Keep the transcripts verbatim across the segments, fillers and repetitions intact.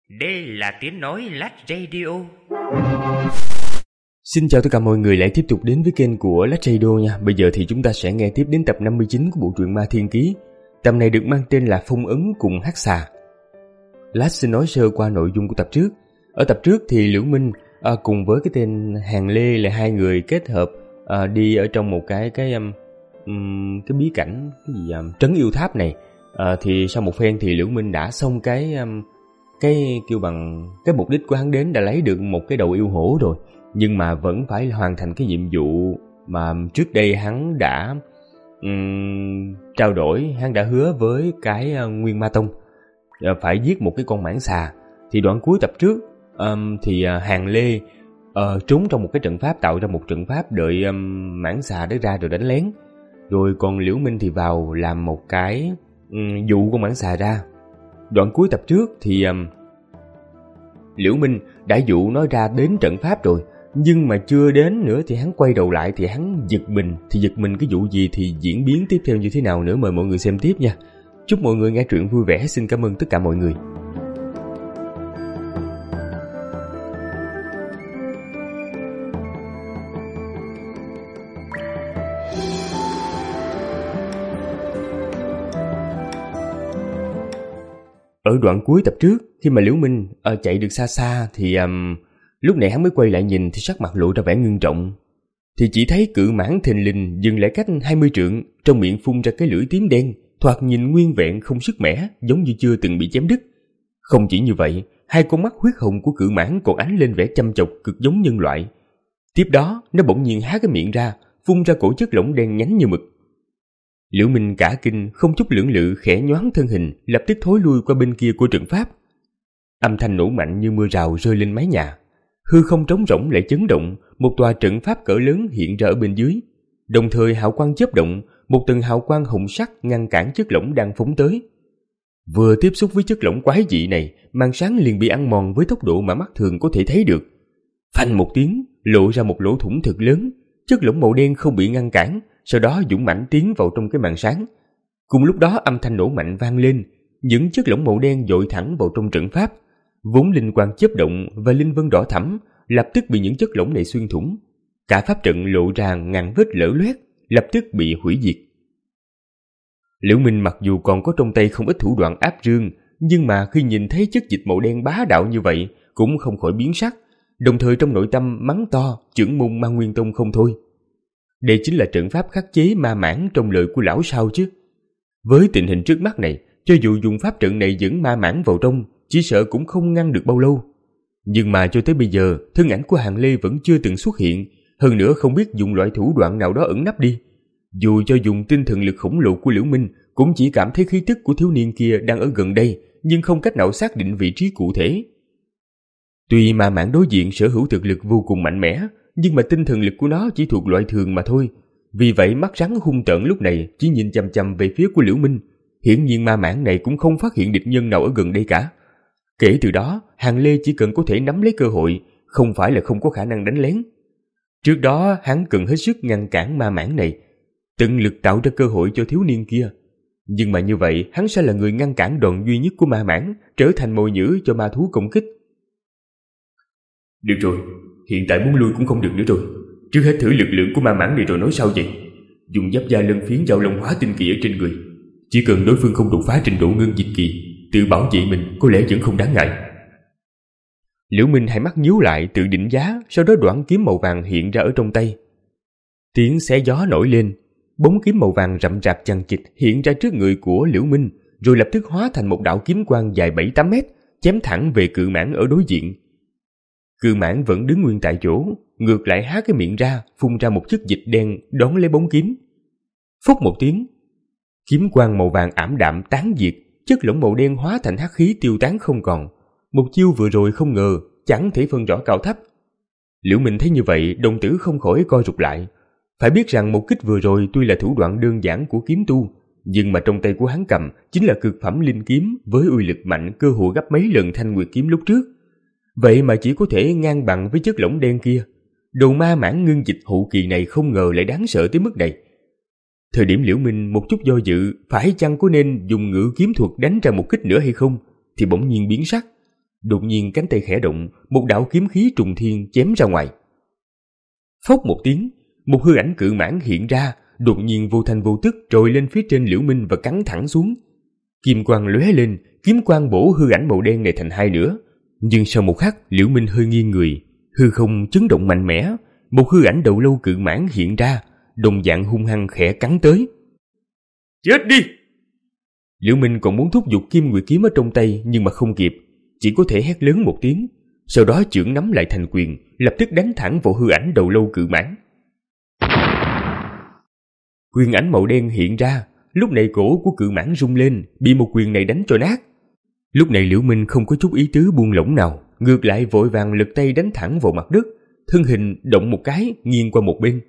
Đây là tiếng nói Lách Radio. Xin chào tất cả mọi người lại tiếp tục đến với kênh của Lách Radio nha. Bây giờ thì chúng ta sẽ nghe tiếp đến tập năm mươi chín của bộ truyện Ma Thiên Ký. Tập này được mang tên là Phong Ấn cùng Hắc Xà. Lách xin nói sơ qua nội dung của tập trước. Ở tập trước thì Liễu Minh à, cùng với cái tên Hàng Lê là hai người kết hợp à, đi ở trong một cái cái um, cái bí cảnh cái gì um, trấn yêu tháp này. À, thì sau một phen thì Liễu Minh đã xong cái um, cái kêu bằng cái mục đích của hắn đến, đã lấy được một cái đầu yêu hổ rồi, nhưng mà vẫn phải hoàn thành cái nhiệm vụ mà trước đây hắn đã um, trao đổi, hắn đã hứa với cái uh, Nguyên Ma Tông uh, phải giết một cái con mãng xà. Thì đoạn cuối tập trước um, thì uh, Hàng Lê uh, trốn trong một cái trận pháp, tạo ra một trận pháp đợi um, mãng xà đó ra rồi đánh lén, rồi còn Liễu Minh thì vào làm một cái um, dụ con mãng xà ra. Đoạn cuối tập trước thì um, Liễu Minh đã dụ nó ra đến trận pháp rồi, nhưng mà chưa đến nữa thì hắn quay đầu lại thì hắn giật mình. Thì giật mình cái vụ gì thì diễn biến tiếp theo như thế nào nữa, mời mọi người xem tiếp nha. Chúc mọi người nghe truyện vui vẻ. Xin cảm ơn tất cả mọi người. Ở đoạn cuối tập trước, khi mà Liễu Minh uh, chạy được xa xa thì um, lúc này hắn mới quay lại nhìn thì sắc mặt lộ ra vẻ ngưng trọng. Thì chỉ thấy cự mãng thình lình dừng lại cách hai mươi trượng, trong miệng phun ra cái lưỡi tím đen, thoạt nhìn nguyên vẹn không sức mẻ, giống như chưa từng bị chém đứt. Không chỉ như vậy, hai con mắt huyết hồng của cự mãng còn ánh lên vẻ chăm chọc cực giống nhân loại. Tiếp đó, nó bỗng nhiên há cái miệng ra, phun ra cổ chất lỏng đen nhánh như mực. Liễu Minh cả kinh, không chút lưỡng lự khẽ nhoáng thân hình, lập tức thối lui qua bên kia của trận pháp. Âm thanh nổ mạnh như mưa rào rơi lên mái nhà. Hư không trống rỗng lại chấn động, một tòa trận pháp cỡ lớn hiện ra ở bên dưới. Đồng thời hào quang chớp động, một tầng hào quang hồng sắc ngăn cản chất lỏng đang phóng tới. Vừa tiếp xúc với chất lỏng quái dị này, màn sáng liền bị ăn mòn với tốc độ mà mắt thường có thể thấy được. Phanh một tiếng, lộ ra một lỗ thủng thật lớn. Chất lỏng màu đen không bị ngăn cản, sau đó dũng mãnh tiến vào trong cái màn sáng. Cùng lúc đó âm thanh nổ mạnh vang lên, những chất lỏng màu đen dội thẳng vào trong trận pháp. Vốn linh quang chớp động và linh vân đỏ thẫm lập tức bị những chất lỏng này xuyên thủng. Cả pháp trận lộ ra ngàn vết lở loét, lập tức bị hủy diệt. Liễu Minh mặc dù còn có trong tay không ít thủ đoạn áp rương, nhưng mà khi nhìn thấy chất dịch màu đen bá đạo như vậy cũng không khỏi biến sắc, đồng thời trong nội tâm mắng to chưởng môn Ma Nguyên Tông không thôi. Đây chính là trận pháp khắc chế ma mãng trong lời của lão sao chứ. Với tình hình trước mắt này, cho dù dùng pháp trận này dẫn ma mãng vào trong, chỉ sợ cũng không ngăn được bao lâu. Nhưng mà cho tới bây giờ, thân ảnh của Hàng Lê vẫn chưa từng xuất hiện, hơn nữa không biết dùng loại thủ đoạn nào đó ẩn nấp đi. Dù cho dùng tinh thần lực khổng lồ của Liễu Minh, cũng chỉ cảm thấy khí tức của thiếu niên kia đang ở gần đây, nhưng không cách nào xác định vị trí cụ thể. Tuy ma mãng đối diện sở hữu thực lực vô cùng mạnh mẽ, nhưng mà tinh thần lực của nó chỉ thuộc loại thường mà thôi. Vì vậy mắt rắn hung tợn lúc này chỉ nhìn chằm chằm về phía của Liễu Minh. Hiển nhiên ma mãng này cũng không phát hiện địch nhân nào ở gần đây cả. Kể từ đó, Hàng Lê chỉ cần có thể nắm lấy cơ hội, không phải là không có khả năng đánh lén. Trước đó hắn cần hết sức ngăn cản ma mãng này, tận lực tạo ra cơ hội cho thiếu niên kia. Nhưng mà như vậy hắn sẽ là người ngăn cản đòn duy nhất của ma mãng, trở thành mồi nhử cho ma thú công kích. Được rồi, hiện tại muốn lui cũng không được nữa rồi. Trước hết thử lực lượng của ma mãng này rồi nói sao vậy. Dùng giáp da lân phiến giao long hóa tinh kỳ ở trên người. Chỉ cần đối phương không đột phá trình độ ngưng dịch kỳ, tự bảo vệ mình có lẽ vẫn không đáng ngại. Liễu Minh hai mắt nhíu lại tự định giá, sau đó đoạn kiếm màu vàng hiện ra ở trong tay. Tiếng xé gió nổi lên, bóng kiếm màu vàng rậm rạp chằng chịt hiện ra trước người của Liễu Minh, rồi lập tức hóa thành một đạo kiếm quang dài bảy tám mét, chém thẳng về cự mãng ở đối diện. Cự mãng vẫn đứng nguyên tại chỗ, ngược lại há cái miệng ra, phun ra một chất dịch đen đón lấy bóng kiếm. Phốc một tiếng, kiếm quang màu vàng ảm đạm tán diệt, chất lỏng màu đen hóa thành hắc khí tiêu tán không còn. Một chiêu vừa rồi không ngờ chẳng thể phân rõ cao thấp. Liễu Minh thấy như vậy, đồng tử không khỏi co rụt lại. Phải biết rằng một kích vừa rồi tuy là thủ đoạn đơn giản của kiếm tu, nhưng mà trong tay của hắn cầm chính là cực phẩm linh kiếm với uy lực mạnh cơ hồ gấp mấy lần thanh nguyệt kiếm lúc trước. Vậy mà chỉ có thể ngang bằng với chất lỏng đen kia. Đầu ma mãng ngưng dịch hậu kỳ này không ngờ lại đáng sợ tới mức này. Thời điểm Liễu Minh một chút do dự phải chăng có nên dùng ngự kiếm thuật đánh ra một kích nữa hay không, thì bỗng nhiên biến sắc. Đột nhiên cánh tay khẽ động, một đạo kiếm khí trùng thiên chém ra ngoài. Phốc một tiếng, một hư ảnh cự mãng hiện ra, đột nhiên vô thanh vô tức trồi lên phía trên Liễu Minh và cắn thẳng xuống. Kim quang lóe lên, kiếm quang bổ hư ảnh màu đen này thành hai nửa. Nhưng sau một khắc, Liễu Minh hơi nghiêng người, hư không chấn động mạnh mẽ, một hư ảnh đầu lâu cự mãng hiện ra, đồng dạng hung hăng khẽ cắn tới. Chết đi! Liễu Minh còn muốn thúc giục Kim Nguyệt kiếm ở trong tay nhưng mà không kịp, chỉ có thể hét lớn một tiếng, sau đó chưởng nắm lại thành quyền, lập tức đánh thẳng vào hư ảnh đầu lâu cự mãng. Quyền ảnh màu đen hiện ra, lúc này cổ của cự mãng rung lên, bị một quyền này đánh cho nát. Lúc này Liễu Minh không có chút ý tứ buông lỏng nào, ngược lại vội vàng lực tay đánh thẳng vào mặt đất, thân hình động một cái nghiêng qua một bên.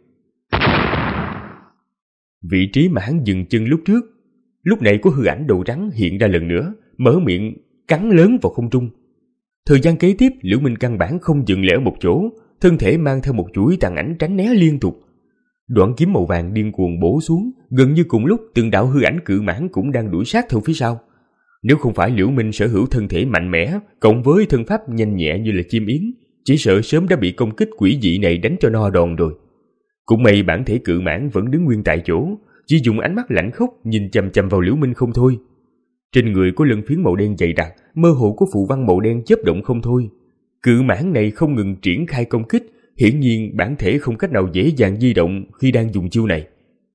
Vị trí mà hắn dừng chân lúc trước, lúc này có hư ảnh đầu rắn hiện ra lần nữa, mở miệng cắn lớn vào không trung. Thời gian kế tiếp, Liễu Minh căn bản không dừng lại ở một chỗ, thân thể mang theo một chuỗi tàn ảnh tránh né liên tục. Đoạn kiếm màu vàng điên cuồng bổ xuống, gần như cùng lúc từng đạo hư ảnh cự mãng cũng đang đuổi sát theo phía sau. Nếu không phải Liễu Minh sở hữu thân thể mạnh mẽ, cộng với thân pháp nhanh nhẹ như là chim yến, chỉ sợ sớm đã bị công kích quỷ dị này đánh cho no đòn rồi. Cũng may bản thể cự mãng vẫn đứng nguyên tại chỗ, chỉ dùng ánh mắt lạnh khốc nhìn chằm chằm vào Liễu Minh không thôi. Trên người có lân phiến màu đen dày đặc, mơ hồ có phù văn màu đen chớp động không thôi. Cự mãng này không ngừng triển khai công kích, hiển nhiên bản thể không cách nào dễ dàng di động khi đang dùng chiêu này.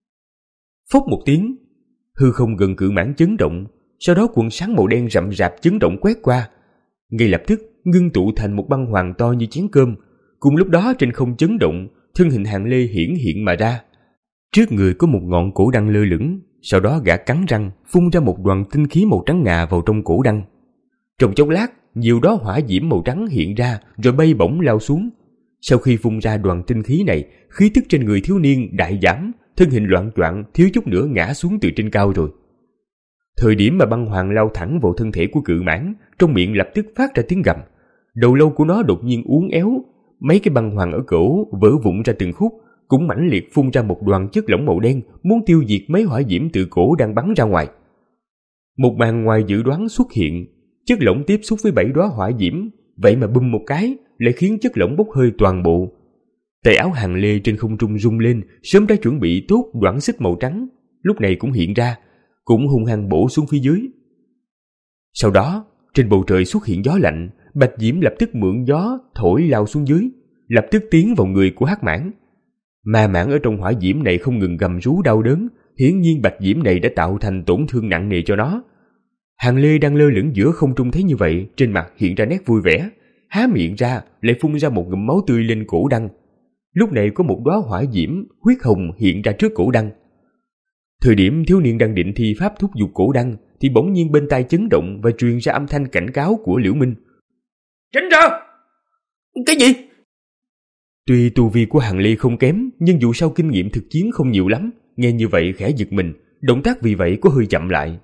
Phốc một tiếng, hư không gần cự mãng chấn động, sau đó cuộn sáng màu đen rậm rạp chấn động quét qua, ngay lập tức ngưng tụ thành một băng hoàng to như chén cơm. Cùng lúc đó trên không chấn động, thân hình Hàng Lê hiển hiện mà ra. Trước người có một ngọn cổ đăng lơ lửng, sau đó gã cắn răng phun ra một đoàn tinh khí màu trắng ngà vào trong cổ đăng. Trong chốc lát, nhiều đóa hỏa diễm màu trắng hiện ra rồi bay bổng lao xuống. Sau khi phun ra đoàn tinh khí này, khí tức trên người thiếu niên đại giảm, thân hình loạng choạng thiếu chút nữa ngã xuống từ trên cao rồi. Thời điểm mà băng hoàng lao thẳng vào thân thể của cự mãng, trong miệng lập tức phát ra tiếng gầm. Đầu lâu của nó đột nhiên uốn éo, mấy cái băng hoàng ở cổ vỡ vụn ra từng khúc, cũng mãnh liệt phun ra một đoàn chất lỏng màu đen, muốn tiêu diệt mấy hỏa diễm từ cổ đang bắn ra ngoài. Một màn ngoài dự đoán xuất hiện, chất lỏng tiếp xúc với bảy đóa hỏa diễm, vậy mà bùm một cái lại khiến chất lỏng bốc hơi toàn bộ. Tay áo Hàng Lê trên không trung rung lên, sớm đã chuẩn bị tốt đoạn xích màu trắng, lúc này cũng hiện ra, cũng hung hăng bổ xuống phía dưới. Sau đó, trên bầu trời xuất hiện gió lạnh, bạch diễm lập tức mượn gió thổi lao xuống dưới, lập tức tiến vào người của Hắc Mãng. Ma mãng ở trong hỏa diễm này không ngừng gầm rú đau đớn, hiển nhiên bạch diễm này đã tạo thành tổn thương nặng nề cho nó. Hàng Lê đang lơ lửng giữa không trung thấy như vậy, trên mặt hiện ra nét vui vẻ, há miệng ra lại phun ra một ngụm máu tươi lên cổ đăng. Lúc này có một đóa hỏa diễm huyết hồng hiện ra trước cổ đăng. Thời điểm thiếu niên đang định thi pháp thúc giục cổ đăng thì bỗng nhiên bên tai chấn động và truyền ra âm thanh cảnh cáo của Liễu Minh. Tránh ra! Cái gì? Tuy tu vi của Hàng Lê không kém, nhưng dù sao kinh nghiệm thực chiến không nhiều lắm, nghe như vậy khẽ giật mình, động tác vì vậy có hơi chậm lại.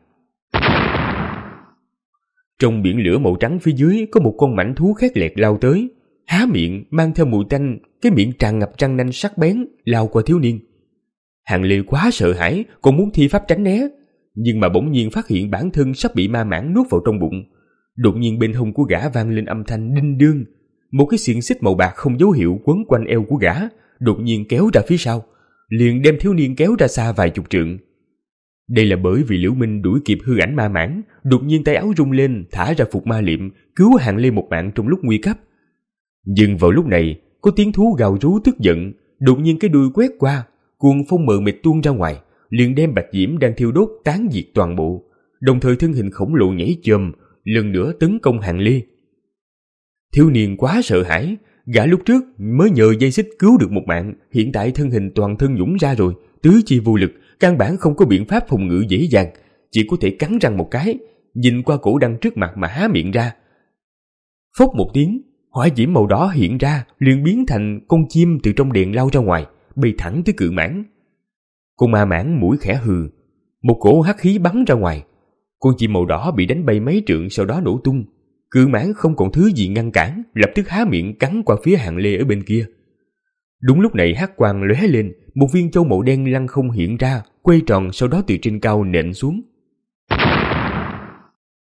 Trong biển lửa màu trắng phía dưới có một con mãnh thú khét lẹt lao tới, há miệng mang theo mùi tanh, cái miệng tràn ngập răng nanh sắc bén lao qua thiếu niên. Hàng Lê quá sợ hãi, còn muốn thi pháp tránh né, nhưng mà bỗng nhiên phát hiện bản thân sắp bị ma mãng nuốt vào trong bụng. Đột nhiên bên hông của gã vang lên âm thanh đinh đương, một cái xiềng xích màu bạc không dấu hiệu quấn quanh eo của gã, đột nhiên kéo ra phía sau, liền đem thiếu niên kéo ra xa vài chục trượng. Đây là bởi vì Liễu Minh đuổi kịp hư ảnh ma mãng, đột nhiên tay áo rung lên thả ra phục ma liệm, cứu Hàng Lê một mạng trong lúc nguy cấp. Nhưng vào lúc này, có tiếng thú gào rú tức giận, đột nhiên cái đuôi quét qua, cuồng phong mờ mịt tuôn ra ngoài, liền đem bạch diễm đang thiêu đốt tán diệt toàn bộ, đồng thời thân hình khổng lồ nhảy chồm, lần nữa tấn công Hàng Lê. Thiếu niên quá sợ hãi, gã lúc trước mới nhờ dây xích cứu được một mạng, hiện tại thân hình toàn thân nhũn ra rồi, tứ chi vô lực, căn bản không có biện pháp phòng ngự dễ dàng, chỉ có thể cắn răng một cái, nhìn qua cổ đăng trước mặt mà há miệng ra. Phốc một tiếng, hỏa diễm màu đỏ hiện ra, liền biến thành con chim từ trong đèn lao ra ngoài, bay thẳng tới cự mãng. Con ma mãng mũi khẽ hừ, một cổ hắc khí bắn ra ngoài, con chim màu đỏ bị đánh bay mấy trượng sau đó nổ tung. Cự mãng không còn thứ gì ngăn cản, lập tức há miệng cắn qua phía Hàng Lê ở bên kia. Đúng lúc này hắc quang lóe lên, một viên châu màu đen lăng không hiện ra, quay tròn sau đó từ trên cao nện xuống.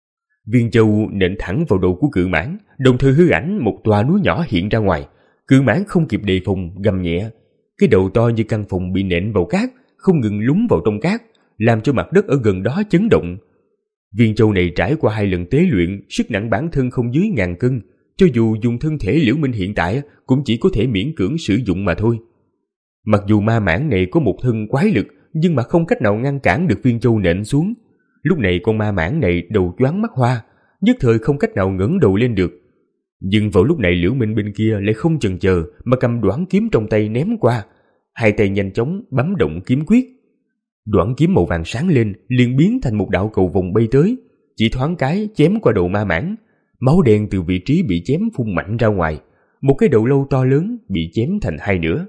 Viên châu nện thẳng vào đầu của cự mãng, đồng thời hư ảnh một tòa núi nhỏ hiện ra ngoài. Cự mãng không kịp đề phòng, gầm nhẹ. Cái đầu to như căn phòng bị nện vào cát, không ngừng lún vào trong cát, làm cho mặt đất ở gần đó chấn động. Viên châu này trải qua hai lần tế luyện, sức nặng bản thân không dưới ngàn cân, cho dù dùng thân thể Liễu Minh hiện tại cũng chỉ có thể miễn cưỡng sử dụng mà thôi. Mặc dù ma mãng này có một thân quái lực, nhưng mà không cách nào ngăn cản được viên châu nện xuống. Lúc này con ma mãng này đầu choáng mắt hoa, nhất thời không cách nào ngẩng đầu lên được. Nhưng vào lúc này Liễu Minh bên kia lại không chần chờ mà cầm đoản kiếm trong tay ném qua, hai tay nhanh chóng bấm động kiếm quyết. Đoản kiếm màu vàng sáng lên, liền biến thành một đạo cầu vồng bay tới, chỉ thoáng cái chém qua đầu ma mãng. Máu đen từ vị trí bị chém phun mạnh ra ngoài, một cái đầu lâu to lớn bị chém thành hai nửa.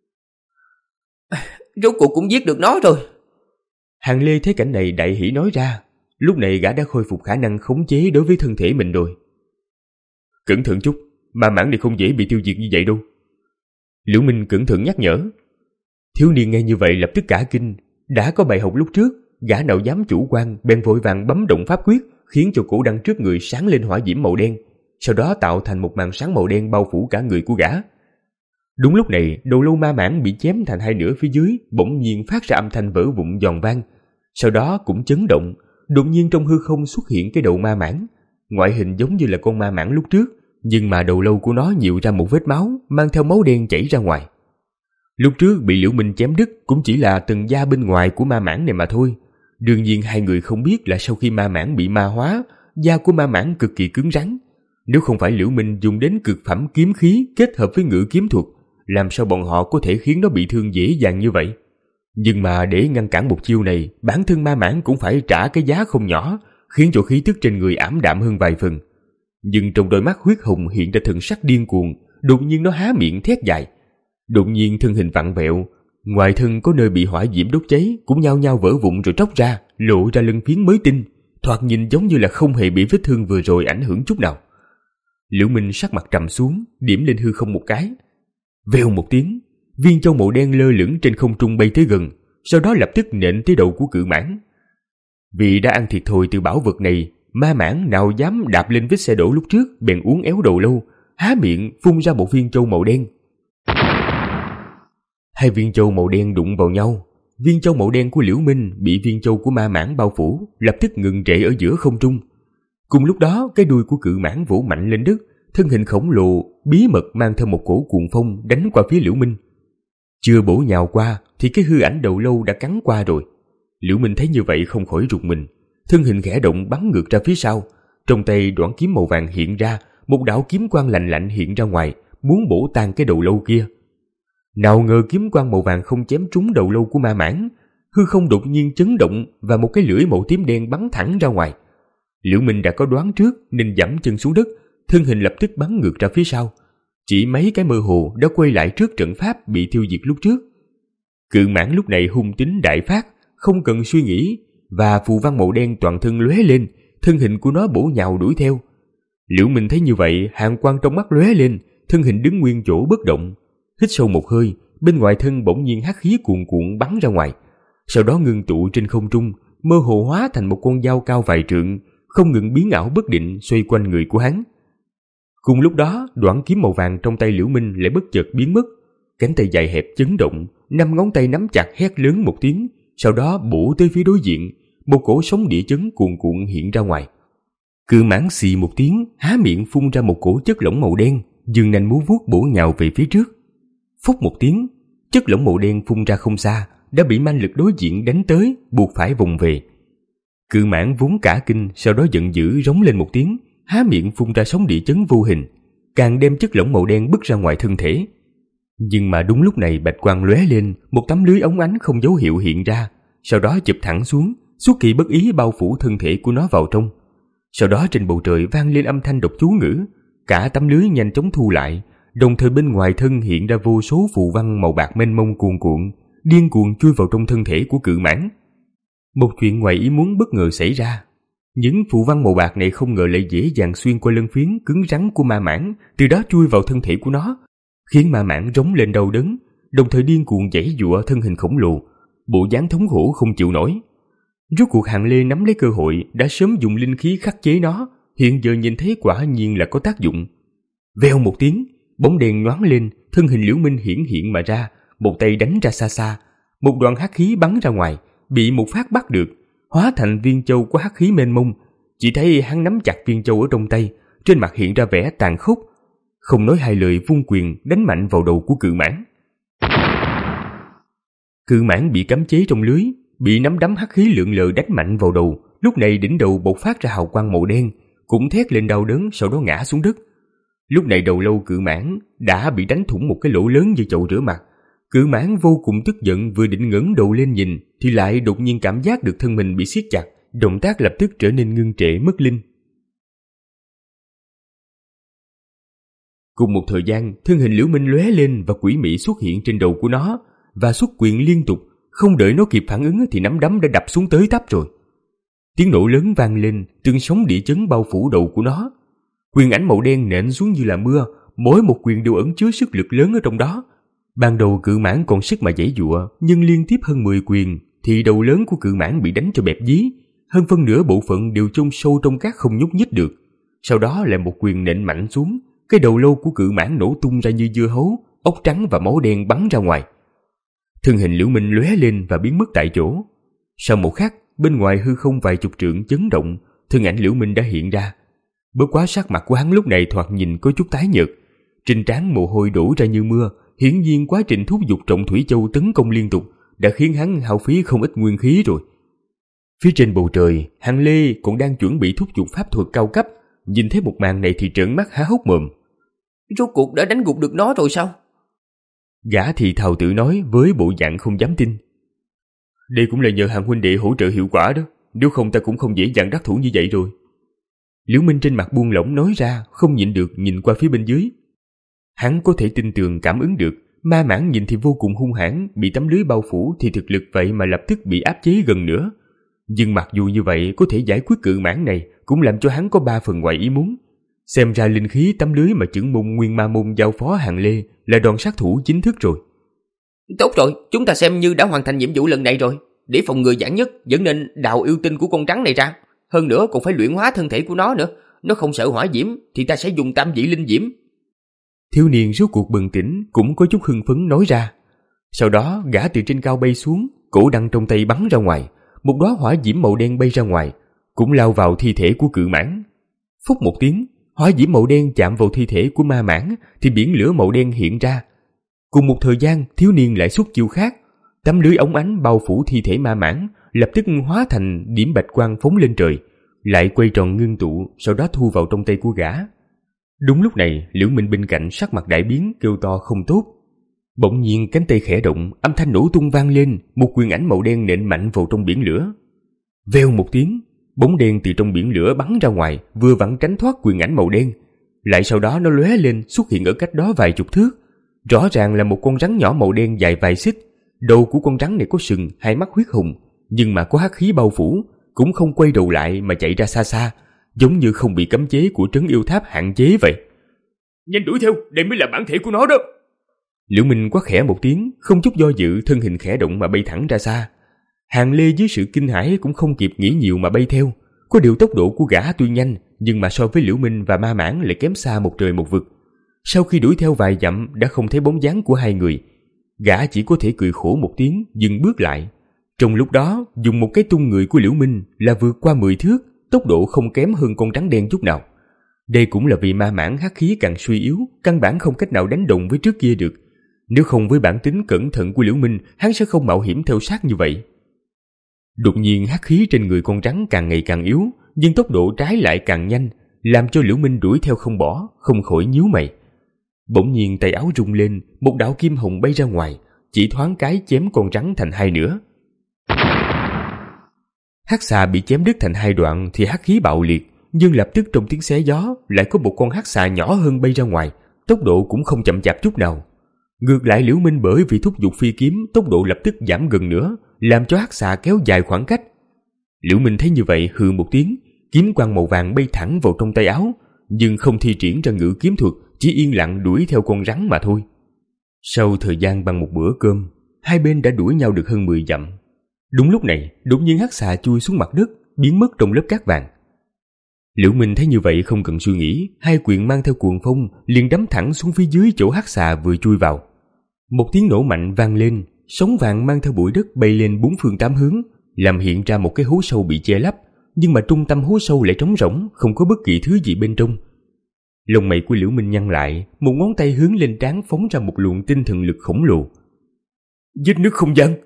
Rốt cuộc cũng giết được nó rồi. Hàng Lê thấy cảnh này đại hỉ nói ra, lúc này gã đã khôi phục khả năng khống chế đối với thân thể mình rồi. Cẩn thận chút, ma mãng này không dễ bị tiêu diệt như vậy đâu. Liễu Minh cẩn thận nhắc nhở. Thiếu niên nghe như vậy lập tức cả kinh, đã có bài học lúc trước, gã nào dám chủ quan, bèn vội vàng bấm động pháp quyết, khiến cho cổ đăng trước người sáng lên hỏa diễm màu đen, sau đó tạo thành một màn sáng màu đen bao phủ cả người của gã. Đúng lúc này, đầu lâu ma mãng bị chém thành hai nửa phía dưới bỗng nhiên phát ra âm thanh vỡ vụn giòn vang, sau đó cũng chấn động. Đột nhiên trong hư không xuất hiện cái đầu ma mãng, ngoại hình giống như là con ma mãng lúc trước, nhưng mà đầu lâu của nó nhiều ra một vết máu, mang theo máu đen chảy ra ngoài. Lúc trước bị Liễu Minh chém đứt cũng chỉ là tầng da bên ngoài của ma mãng này mà thôi. Đương nhiên hai người không biết là sau khi ma mãng bị ma hóa, da của ma mãng cực kỳ cứng rắn. Nếu không phải Liễu Minh dùng đến cực phẩm kiếm khí kết hợp với ngự kiếm thuật, làm sao bọn họ có thể khiến nó bị thương dễ dàng như vậy? Nhưng mà để ngăn cản một chiêu này, bản thân ma mãng cũng phải trả cái giá không nhỏ, khiến cho khí tức trên người ảm đạm hơn vài phần. Nhưng trong đôi mắt huyết hồng hiện ra thần sắc điên cuồng, đột nhiên nó há miệng thét dài. Đột nhiên thân hình vặn vẹo, ngoài thân có nơi bị hỏa diễm đốt cháy cũng nhao nhao vỡ vụn rồi tróc ra, lộ ra lân phiến mới tinh, thoạt nhìn giống như là không hề bị vết thương vừa rồi ảnh hưởng chút nào. Liễu Minh sắc mặt trầm xuống, điểm lên hư không một cái. Vèo một tiếng, viên châu màu đen lơ lửng trên không trung bay tới gần, sau đó lập tức nện tới đầu của cự mãng. Vì đã ăn thiệt thòi từ bảo vật này, ma mãng nào dám đạp lên vết xe đổ lúc trước, bèn uốn éo đầu lâu, há miệng phun ra một viên châu màu đen. Hai viên châu màu đen đụng vào nhau, viên châu màu đen của Liễu Minh bị viên châu của ma mãng bao phủ, lập tức ngừng trệ ở giữa không trung. Cùng lúc đó, cái đuôi của cự mãng vỗ mạnh lên đất, thân hình khổng lồ bí mật mang theo một cổ cuồng phong đánh qua phía Liễu Minh. Chưa bổ nhào qua thì cái hư ảnh đầu lâu đã cắn qua rồi. Liễu Minh thấy như vậy không khỏi rụt mình, thân hình khẽ động bắn ngược ra phía sau, trong tay đoản kiếm màu vàng hiện ra, một đạo kiếm quang lạnh lạnh hiện ra ngoài, muốn bổ tan cái đầu lâu kia. Nào ngờ kiếm quang màu vàng không chém trúng đầu lâu của ma mãng, hư không đột nhiên chấn động và một cái lưỡi màu tím đen bắn thẳng ra ngoài. Liễu Minh đã có đoán trước nên giẫm chân xuống đất, thân hình lập tức bắn ngược ra phía sau, chỉ mấy cái mơ hồ đã quay lại trước trận pháp bị tiêu diệt lúc trước. Cự mãng lúc này hung tính đại phát, không cần suy nghĩ, và phù văn màu đen toàn thân lóe lên, thân hình của nó bổ nhào đuổi theo. Liễu Minh thấy như vậy, hàn quang trong mắt lóe lên, thân hình đứng nguyên chỗ bất động. Hít sâu một hơi, bên ngoài thân bỗng nhiên hắc khí cuồn cuộn bắn ra ngoài, sau đó ngưng tụ trên không trung, mơ hồ hóa thành một con dao cao vài trượng, không ngừng biến ảo bất định xoay quanh người của hắn. Cùng lúc đó, đoản kiếm màu vàng trong tay Liễu Minh lại bất chợt biến mất, cánh tay dài hẹp chấn động, năm ngón tay nắm chặt hét lớn một tiếng, sau đó bổ tới phía đối diện, một cổ sóng địa chấn cuồn cuộn hiện ra ngoài. Cự mãng xì một tiếng, há miệng phun ra một cổ chất lỏng màu đen, dương nanh múa vuốt bổ nhào về phía trước. Phốc một tiếng, chất lỏng màu đen phun ra không xa, đã bị man lực đối diện đánh tới, buộc phải vùng về. Cự mãng vốn cả kinh, sau đó giận dữ rống lên một tiếng, há miệng phun ra sóng địa chấn vô hình, càng đem chất lỏng màu đen bứt ra ngoài thân thể. Nhưng mà đúng lúc này bạch quang lóe lên, một tấm lưới ống ánh không dấu hiệu hiện ra, sau đó chụp thẳng xuống, xuất kỳ bất ý bao phủ thân thể của nó vào trong. Sau đó trên bầu trời vang lên âm thanh đọc chú ngữ, cả tấm lưới nhanh chóng thu lại, đồng thời bên ngoài thân hiện ra vô số phù văn màu bạc mênh mông cuồn cuộn, điên cuồng chui vào trong thân thể của cự mãng. Một chuyện ngoài ý muốn bất ngờ xảy ra. Những phù văn màu bạc này không ngờ lại dễ dàng xuyên qua lân phiến cứng rắn của ma mãng, từ đó chui vào thân thể của nó, khiến ma mãng rống lên đau đớn, đồng thời điên cuồng giãy giụa thân hình khổng lồ, bộ dáng thống khổ không chịu nổi. Rốt cuộc Hàn Lê nắm lấy cơ hội, đã sớm dùng linh khí khắc chế nó, hiện giờ nhìn thấy quả nhiên là có tác dụng. Vèo một tiếng, bóng đèn nhoáng lên, thân hình Liễu Minh hiển hiện mà ra, một tay đánh ra xa xa, một đoàn hắc khí bắn ra ngoài, bị một phát bắt được, hóa thành viên châu của hắc khí mênh mông. Chỉ thấy hắn nắm chặt viên châu ở trong tay, trên mặt hiện ra vẻ tàn khốc, không nói hai lời vung quyền đánh mạnh vào đầu của cự mãng. Cự mãng bị cấm chế trong lưới, bị nắm đấm hắc khí lượn lờ đánh mạnh vào đầu, lúc này đỉnh đầu bộc phát ra hào quang màu đen, cũng thét lên đau đớn, sau đó ngã xuống đất. Lúc này đầu lâu cự mãng đã bị đánh thủng một cái lỗ lớn như chậu rửa mặt. Cự mãng vô cùng tức giận, vừa định ngẩng đầu lên nhìn thì lại đột nhiên cảm giác được thân mình bị siết chặt, động tác lập tức trở nên ngưng trệ mất linh. Cùng một thời gian, thân hình Liễu Minh lóe lên và quỷ mị xuất hiện trên đầu của nó và xuất quyền liên tục, không đợi nó kịp phản ứng thì nắm đấm đã đập xuống tới tấp rồi. Tiếng nổ lớn vang lên, từng sóng địa chấn bao phủ đầu của nó. Quyền ảnh màu đen nện xuống như là mưa, mỗi một quyền đều ẩn chứa sức lực lớn ở trong đó. Ban đầu cự mãng còn sức mà giãy giụa, nhưng liên tiếp hơn mười quyền thì đầu lớn của cự mãng bị đánh cho bẹp dí, hơn phân nửa bộ phận đều chôn sâu trong cát không nhúc nhích được. Sau đó lại một quyền nện mạnh xuống, cái đầu lâu của cự mãng nổ tung ra như dưa hấu, ốc trắng và máu đen bắn ra ngoài. Thân hình Liễu Minh lóe lên và biến mất tại chỗ. Sau một khắc, bên ngoài hư không vài chục trượng chấn động, thân ảnh Liễu Minh đã hiện ra. Bất quá sắc mặt của hắn lúc này thoạt nhìn có chút tái nhợt, trên trán mồ hôi đổ ra như mưa. Hiển nhiên quá trình thúc giục trọng thủy châu tấn công liên tục đã khiến hắn hao phí không ít nguyên khí rồi. Phía trên bầu trời, Hàng Lê còn đang chuẩn bị thúc giục pháp thuật cao cấp, nhìn thấy một màn này thì trợn mắt há hốc mồm. Rốt cuộc đã đánh gục được nó rồi sao? Gã thì thào tự nói với bộ dạng không dám tin. Đây cũng là nhờ Hàng huynh đệ hỗ trợ hiệu quả đó, nếu không ta cũng không dễ dàng đắc thủ như vậy rồi. Liễu Minh trên mặt buông lỏng nói ra, không nhịn được nhìn qua phía bên dưới. Hắn có thể tin tưởng cảm ứng được, ma mãng nhìn thì vô cùng hung hãn, bị tấm lưới bao phủ thì thực lực vậy mà lập tức bị áp chế gần nữa. Nhưng mặc dù như vậy, có thể giải quyết cự mãng này cũng làm cho hắn có ba phần ngoài ý muốn. Xem ra linh khí tấm lưới mà chưởng môn Nguyên Ma Môn giao phó Hàng Lê là đòn sát thủ chính thức rồi. Tốt rồi, chúng ta xem như đã hoàn thành nhiệm vụ lần này rồi. Để phòng ngừa vạn nhất, vẫn nên đào yêu tinh của con trắng này ra. Hơn nữa còn phải luyện hóa thân thể của nó nữa. Nó không sợ hỏa diễm thì ta sẽ dùng tam vị linh diễm. Thiếu niên rốt cuộc bừng tỉnh, cũng có chút hưng phấn nói ra. Sau đó gã từ trên cao bay xuống, cổ đăng trong tay bắn ra ngoài, một đóa hỏa diễm màu đen bay ra ngoài, cũng lao vào thi thể của cự mãng. Phút một tiếng, hỏa diễm màu đen chạm vào thi thể của ma mãng thì biển lửa màu đen hiện ra. Cùng một thời gian, thiếu niên lại xuất chiêu khác, tấm lưới ống ánh bao phủ thi thể ma mãng, lập tức hóa thành điểm bạch quang phóng lên trời, lại quay tròn ngưng tụ, sau đó thu vào trong tay của gã. Đúng lúc này, Liễu Minh bên cạnh sắc mặt đại biến, kêu to không tốt. Bỗng nhiên cánh tay khẽ động, âm thanh nổ tung vang lên, một quyền ảnh màu đen nện mạnh vào trong biển lửa. Vèo một tiếng, bóng đen từ trong biển lửa bắn ra ngoài, vừa vặn tránh thoát quyền ảnh màu đen. Lại sau đó nó lóe lên, xuất hiện ở cách đó vài chục thước. Rõ ràng là một con rắn nhỏ màu đen dài vài xích. Đầu của con rắn này có sừng, hai mắt huyết hùng, nhưng mà có hắc khí bao phủ, cũng không quay đầu lại mà chạy ra xa xa, giống như không bị cấm chế của trấn yêu tháp hạn chế vậy. Nhanh đuổi theo, đây mới là bản thể của nó đó. Liễu Minh quát khẽ một tiếng, không chút do dự, thân hình khẽ động mà bay thẳng ra xa. Hàng Lê dưới sự kinh hãi cũng không kịp nghĩ nhiều mà bay theo. Có điều tốc độ của gã tuy nhanh, nhưng mà so với Liễu Minh và ma mãng lại kém xa một trời một vực. Sau khi đuổi theo vài dặm đã không thấy bóng dáng của hai người. Gã chỉ có thể cười khổ một tiếng, dừng bước lại. Trong lúc đó, dùng một cái tung người của Liễu Minh là vượt qua mười thước, tốc độ không kém hơn con rắn đen chút nào. Đây cũng là vì ma mãng hắc khí càng suy yếu, căn bản không cách nào đánh đồng với trước kia được. Nếu không với bản tính cẩn thận của Liễu Minh, hắn sẽ không mạo hiểm theo sát như vậy. Đột nhiên hắc khí trên người con rắn càng ngày càng yếu, nhưng tốc độ trái lại càng nhanh, làm cho Liễu Minh đuổi theo không bỏ, không khỏi nhíu mày. Bỗng nhiên tay áo rung lên, một đạo kim hồng bay ra ngoài, chỉ thoáng cái chém con rắn thành hai nửa. Hắc xà bị chém đứt thành hai đoạn thì hắc khí bạo liệt, nhưng lập tức trong tiếng xé gió lại có một con hắc xà nhỏ hơn bay ra ngoài, tốc độ cũng không chậm chạp chút nào. Ngược lại Liễu Minh bởi vì thúc giục phi kiếm, tốc độ lập tức giảm gần nữa, làm cho hắc xà kéo dài khoảng cách. Liễu Minh thấy như vậy hừ một tiếng, kiếm quang màu vàng bay thẳng vào trong tay áo, nhưng không thi triển ra ngự kiếm thuật, chỉ yên lặng đuổi theo con rắn mà thôi. Sau thời gian bằng một bữa cơm, hai bên đã đuổi nhau được hơn mười dặm. Đúng lúc này, đột nhiên hắc xà chui xuống mặt đất, biến mất trong lớp cát vàng. Liễu Minh thấy như vậy không cần suy nghĩ, hai quyền mang theo cuồng phong liền đắm thẳng xuống phía dưới chỗ hắc xà vừa chui vào. Một tiếng nổ mạnh vang lên, sóng vàng mang theo bụi đất bay lên bốn phương tám hướng, làm hiện ra một cái hố sâu bị che lấp, nhưng mà trung tâm hố sâu lại trống rỗng, không có bất kỳ thứ gì bên trong. Lông mày của Liễu Minh nhăn lại, một ngón tay hướng lên trán phóng ra một luồng tinh thần lực khổng lồ. Vết nứt không gian.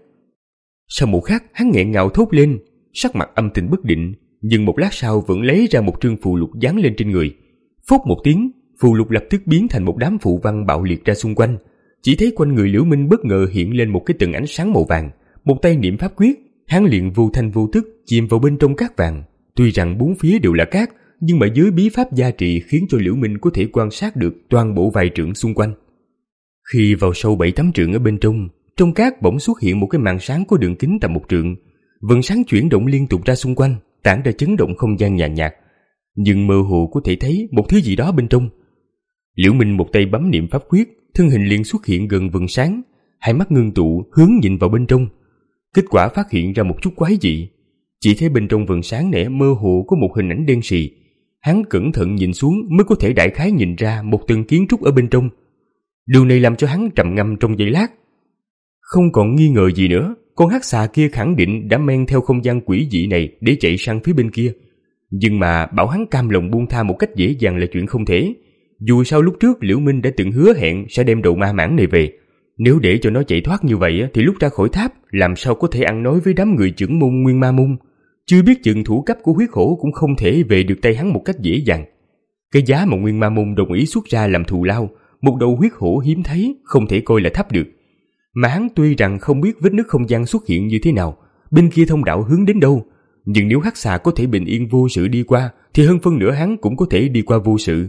Sau một khắc, hắn nghẹn ngào thốt lên, sắc mặt âm tình bất định, nhưng một lát sau vẫn lấy ra một trương phù lục dán lên trên người. Phốc một tiếng, phù lục lập tức biến thành một đám phù văn bạo liệt ra xung quanh. Chỉ thấy quanh người Liễu Minh bất ngờ hiện lên một cái tầng ánh sáng màu vàng, một tay niệm pháp quyết, hắn liền vô thanh vô tức chìm vào bên trong cát vàng. Tuy rằng bốn phía đều là cát, nhưng mà dưới bí pháp gia trì khiến cho Liễu Minh có thể quan sát được toàn bộ vài trượng xung quanh. Khi vào sâu bảy tám trượng ở bên trong, trong cát bỗng xuất hiện một cái màn sáng có đường kính tầm một trượng, vầng sáng chuyển động liên tục ra xung quanh, tản ra chấn động không gian nhàn nhạt, nhưng mơ hồ có thể thấy một thứ gì đó bên trong. Liễu Minh một tay bấm niệm pháp quyết, thân hình liền xuất hiện gần vầng sáng, hai mắt ngưng tụ hướng nhìn vào bên trong. Kết quả phát hiện ra một chút quái dị, chỉ thấy bên trong vầng sáng nẻ mơ hồ có một hình ảnh đen sì. Hắn cẩn thận nhìn xuống mới có thể đại khái nhìn ra một tầng kiến trúc ở bên trong. Điều này làm cho hắn trầm ngâm trong giây lát. Không còn nghi ngờ gì nữa, con hắc xà kia khẳng định đã men theo không gian quỷ dị này để chạy sang phía bên kia. Nhưng mà bảo hắn cam lòng buông tha một cách dễ dàng là chuyện không thể. Dù sao lúc trước Liễu Minh đã từng hứa hẹn sẽ đem đầu ma mãng này về. Nếu để cho nó chạy thoát như vậy thì lúc ra khỏi tháp làm sao có thể ăn nói với đám người trưởng môn Nguyên Ma Môn. Chưa biết chừng thủ cấp của huyết hổ cũng không thể về được tay hắn một cách dễ dàng. Cái giá mà Nguyên Ma Môn đồng ý xuất ra làm thù lao, một đầu huyết hổ hiếm thấy, không thể coi là thấp được. Mà hắn tuy rằng không biết vết nứt không gian xuất hiện như thế nào, bên kia thông đạo hướng đến đâu, nhưng nếu hắc xà có thể bình yên vô sự đi qua, thì hơn phân nửa hắn cũng có thể đi qua vô sự.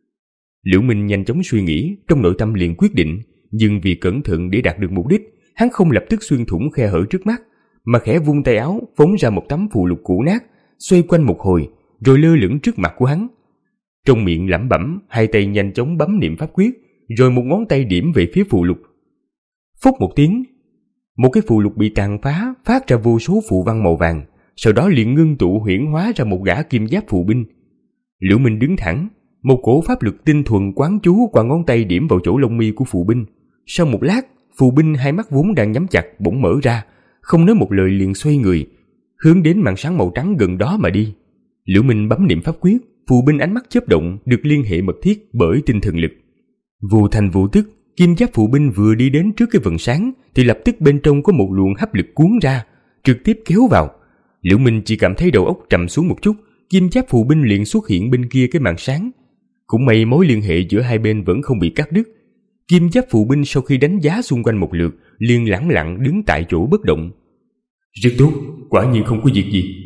Liễu Minh nhanh chóng suy nghĩ, trong nội tâm liền quyết định, nhưng vì cẩn thận để đạt được mục đích, hắn không lập tức xuyên thủng khe hở trước mắt, mà khẽ vung tay áo phóng ra một tấm phù lục cũ nát, xoay quanh một hồi, rồi lơ lửng trước mặt của hắn. Trong miệng lẩm bẩm, hai tay nhanh chóng bấm niệm pháp quyết, rồi một ngón tay điểm về phía phù lục. Phốc một tiếng, một cái phù lục bị tàn phá, phát ra vô số phù văn màu vàng, sau đó liền ngưng tụ huyễn hóa ra một gã kim giáp phù binh. Liễu Minh đứng thẳng, một cổ pháp lực tinh thuần quán chú qua ngón tay điểm vào chỗ lông mi của phù binh. Sau một lát, phù binh hai mắt vốn đang nhắm chặt bỗng mở ra, không nói một lời liền xoay người, hướng đến màn sáng màu trắng gần đó mà đi. Liễu Minh bấm niệm pháp quyết, phù binh ánh mắt chớp động, được liên hệ mật thiết bởi tinh thần lực. Vô thành vô tức, kim giáp phù binh vừa đi đến trước cái vầng sáng, thì lập tức bên trong có một luồng hấp lực cuốn ra, trực tiếp kéo vào. Liễu Minh chỉ cảm thấy đầu óc trầm xuống một chút, kim giáp phù binh liền xuất hiện bên kia cái màn sáng. Cũng may mối liên hệ giữa hai bên vẫn không bị cắt đứt. Kim giáp phù binh sau khi đánh giá xung quanh một lượt, liền lẳng lặng đứng tại chỗ bất động. Rất tốt, quả nhiên không có việc gì.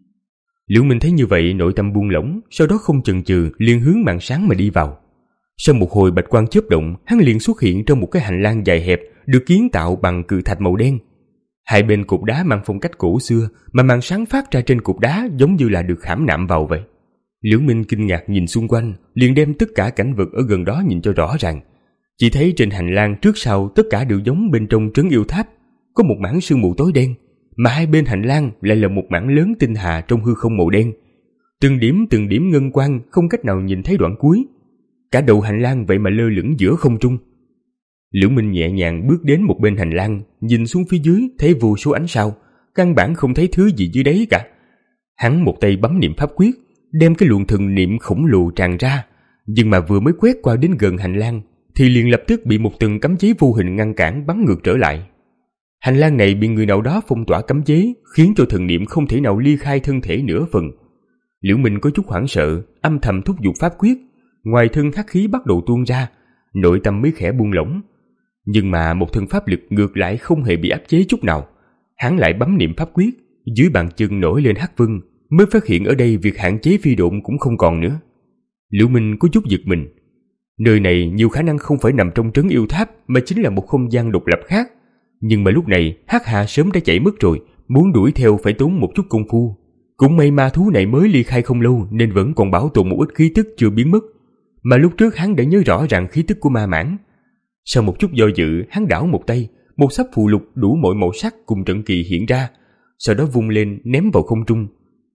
Liễu Minh thấy như vậy nội tâm buông lỏng, sau đó không chần chừ liền hướng màn sáng mà đi vào. Sau một hồi bạch quang chớp động, hắn liền xuất hiện trong một cái hành lang dài hẹp được kiến tạo bằng cự thạch màu đen. Hai bên cột đá mang phong cách cổ xưa, mà màn sáng phát ra trên cột đá giống như là được khảm nạm vào vậy. Liễu Minh kinh ngạc nhìn xung quanh, liền đem tất cả cảnh vật ở gần đó nhìn cho rõ ràng. Chỉ thấy trên hành lang trước sau tất cả đều giống bên trong trấn yêu tháp, có một mảng sương mù tối đen, mà hai bên hành lang lại là một mảng lớn tinh hà trong hư không màu đen. Từng điểm từng điểm ngân quang không cách nào nhìn thấy đoạn cuối. Cả đầu hành lang vậy mà lơ lửng giữa không trung. Liễu Minh nhẹ nhàng bước đến một bên hành lang, nhìn xuống phía dưới thấy vô số ánh sao, căn bản không thấy thứ gì dưới đấy cả. Hắn một tay bấm niệm pháp quyết, đem cái luồng thần niệm khổng lồ tràn ra, nhưng mà vừa mới quét qua đến gần hành lang thì liền lập tức bị một tầng cấm chế vô hình ngăn cản bắn ngược trở lại. Hành lang này bị người nào đó phong tỏa cấm chế, khiến cho thần niệm không thể nào ly khai thân thể nửa phần. Liễu Minh có chút hoảng sợ, âm thầm thúc giục pháp quyết, ngoài thân hắc khí bắt đầu tuôn ra, nội tâm mới khẽ buông lỏng. Nhưng mà một thân pháp lực ngược lại không hề bị áp chế chút nào. Hắn lại bấm niệm pháp quyết, dưới bàn chân nổi lên hắc vân, mới phát hiện ở đây việc hạn chế phi độn cũng không còn nữa. Liễu Minh có chút giật mình. Nơi này nhiều khả năng không phải nằm trong trấn yêu tháp, mà chính là một không gian độc lập khác. Nhưng mà lúc này Hắc Hà sớm đã chạy mất rồi, muốn đuổi theo phải tốn một chút công phu. Cũng may ma thú này mới ly khai không lâu nên vẫn còn bảo tồn một ít khí tức chưa biến mất. Mà lúc trước hắn đã nhớ rõ ràng khí tức của ma mãng. Sau một chút do dự, hắn đảo một tay, một sắp phù lục đủ mọi màu sắc cùng trận kỳ hiện ra, sau đó vung lên ném vào không trung.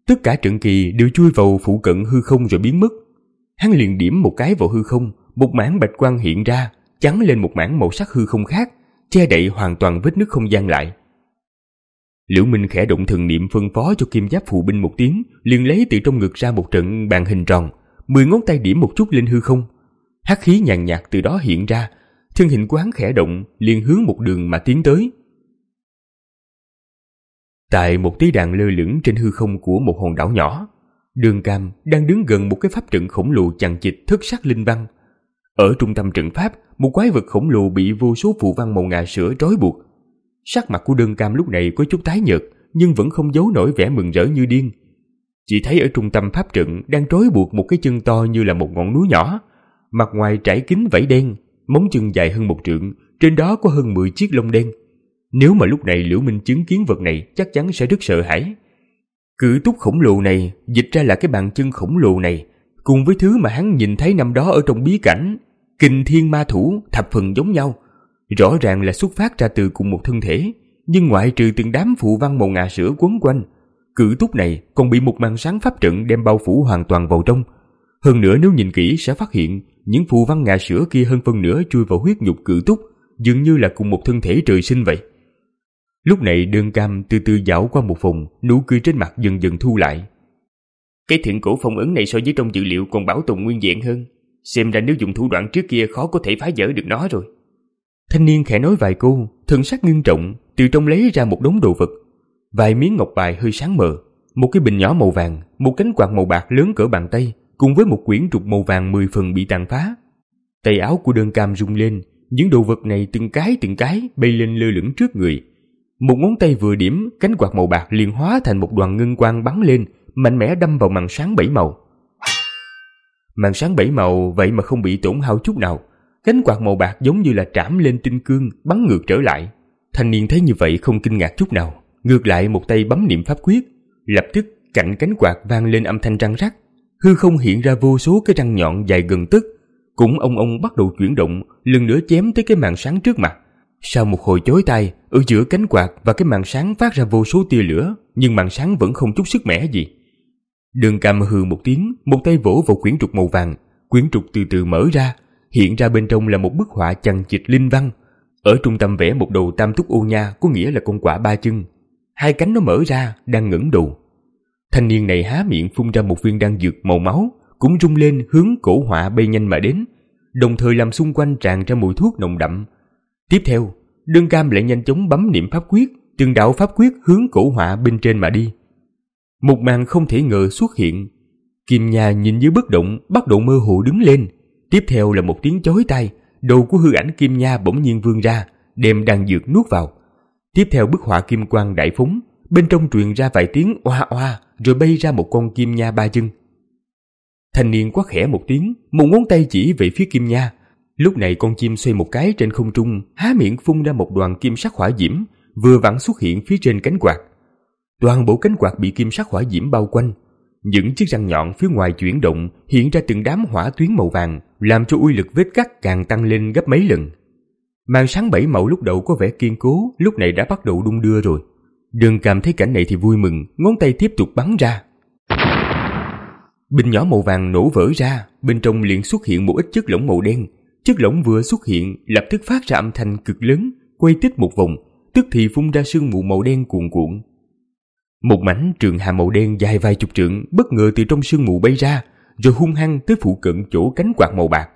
Tất cả trận kỳ đều chui vào phụ cận hư không rồi biến mất. Hắn liền điểm một cái vào hư không, một mảng bạch quang hiện ra, chắn lên một mảng màu sắc hư không khác, che đậy hoàn toàn vết nứt không gian lại. Liễu Minh khẽ động thần niệm phân phó cho kim giáp phụ binh một tiếng, liền lấy từ trong ngực ra một trận bàn hình tròn, mười ngón tay điểm một chút lên hư không. Hắc khí nhàn nhạt từ đó hiện ra, thân hình của hắn khẽ động, liền hướng một đường mà tiến tới. Tại một tí đàn lơ lửng trên hư không của một hòn đảo nhỏ, Đường Cam đang đứng gần một cái pháp trận khổng lồ chằng chịt thất sắc linh văn. Ở trung tâm trận pháp, một quái vật khổng lồ bị vô số phù văn màu ngà sữa trói buộc. Sắc mặt của Đường Cam lúc này có chút tái nhợt, nhưng vẫn không giấu nổi vẻ mừng rỡ như điên. Chỉ thấy ở trung tâm pháp trận đang trói buộc một cái chân to như là một ngọn núi nhỏ, mặt ngoài trải kín vảy đen, móng chân dài hơn một trượng, trên đó có hơn mười chiếc lông đen. Nếu mà lúc này Liễu Minh chứng kiến vật này chắc chắn sẽ rất sợ hãi. Cự túc khổng lồ này dịch ra là cái bàn chân khổng lồ này, cùng với thứ mà hắn nhìn thấy năm đó ở trong bí cảnh Kình Thiên Ma Thủ thập phần giống nhau. Rõ ràng là xuất phát ra từ cùng một thân thể, nhưng ngoại trừ từng đám phù văn màu ngà sữa quấn quanh, cự túc này còn bị một màn sáng pháp trận đem bao phủ hoàn toàn vào trong. Hơn nữa nếu nhìn kỹ sẽ phát hiện những phù văn ngà sữa kia hơn phân nửa chui vào huyết nhục cự túc, dường như là cùng một thân thể trời sinh vậy. Lúc này Đường Cam từ từ dạo qua một vòng, nụ cười trên mặt dần dần thu lại. Cái thượng cổ phong ấn này so với trong dữ liệu còn bảo tồn nguyên vẹn hơn, xem ra nếu dùng thủ đoạn trước kia khó có thể phá vỡ được nó rồi. Thanh niên khẽ nói vài câu, thần sắc ngưng trọng, từ trong lấy ra một đống đồ vật. Vài miếng ngọc bài hơi sáng mờ, một cái bình nhỏ màu vàng, một cánh quạt màu bạc lớn cỡ bàn tay, cùng với một quyển trục màu vàng mười phần bị tàn phá. Tay áo của Đường Cam rung lên, những đồ vật này từng cái từng cái bay lên lơ lửng trước người. Một ngón tay vừa điểm, cánh quạt màu bạc liền hóa thành một đoàn ngân quang bắn lên, mạnh mẽ đâm vào màn sáng bảy màu. Màn sáng bảy màu vậy mà không bị tổn hao chút nào. Cánh quạt màu bạc giống như là trảm lên tinh cương, bắn ngược trở lại. Thanh niên thấy như vậy không kinh ngạc chút nào, ngược lại một tay bấm niệm pháp quyết, lập tức cạnh cánh quạt vang lên âm thanh răng rắc, hư không hiện ra vô số cái răng nhọn dài gần tấc, cũng ông ông bắt đầu chuyển động, lần nữa chém tới cái màn sáng trước mặt. Sau một hồi chói tai, ở giữa cánh quạt và cái màn sáng phát ra vô số tia lửa, nhưng màn sáng vẫn không chút sức mẻ gì. Đường Cam hừ một tiếng, một tay vỗ vào quyển trục màu vàng, quyển trục từ từ mở ra, hiện ra bên trong là một bức họa chằng chịt linh văn. Ở trung tâm vẽ một đầu tam túc ô nha, có nghĩa là con quạ ba chân, hai cánh nó mở ra, đang ngẩng đầu. Thanh niên này há miệng phun ra một viên đan dược màu máu, cũng rung lên hướng cổ họa bay nhanh mà đến, đồng thời làm xung quanh tràn ra mùi thuốc nồng đậm. Tiếp theo, Đường Cam lại nhanh chóng bấm niệm pháp quyết, từng đạo pháp quyết hướng cổ họa bên trên mà đi. Một màn không thể ngờ xuất hiện. Kim Nha nhìn như bất động, bắt đầu mơ hồ đứng lên. Tiếp theo là một tiếng chói tai, đầu của hư ảnh Kim Nha bỗng nhiên vươn ra, đem đan dược nuốt vào. Tiếp theo bức họa kim quang đại phóng, bên trong truyền ra vài tiếng oa oa, rồi bay ra một con Kim Nha ba chân. Thanh niên quát khẽ một tiếng, một ngón tay chỉ về phía Kim Nha. Lúc này con chim xoay một cái trên không trung, há miệng phun ra một đoàn kim sắc hỏa diễm, vừa vặn xuất hiện phía trên cánh quạt. Toàn bộ cánh quạt bị kim sắc hỏa diễm bao quanh. Những chiếc răng nhọn phía ngoài chuyển động, hiện ra từng đám hỏa tuyến màu vàng, làm cho uy lực vết cắt càng tăng lên gấp mấy lần. Màn sáng bảy màu lúc đầu có vẻ kiên cố, lúc này đã bắt đầu đung đưa rồi. Đường Cam thấy cảnh này thì vui mừng, ngón tay tiếp tục bắn ra. Bình nhỏ màu vàng nổ vỡ ra, bên trong liền xuất hiện một ít chất lỏng màu đen. Chất lỏng vừa xuất hiện, lập tức phát ra âm thanh cực lớn, quay tích một vòng, tức thì phun ra sương mù màu đen cuồn cuộn. Một mảnh trường hà màu đen dài vài chục trượng bất ngờ từ trong sương mù bay ra, rồi hung hăng tới phụ cận chỗ cánh quạt màu bạc.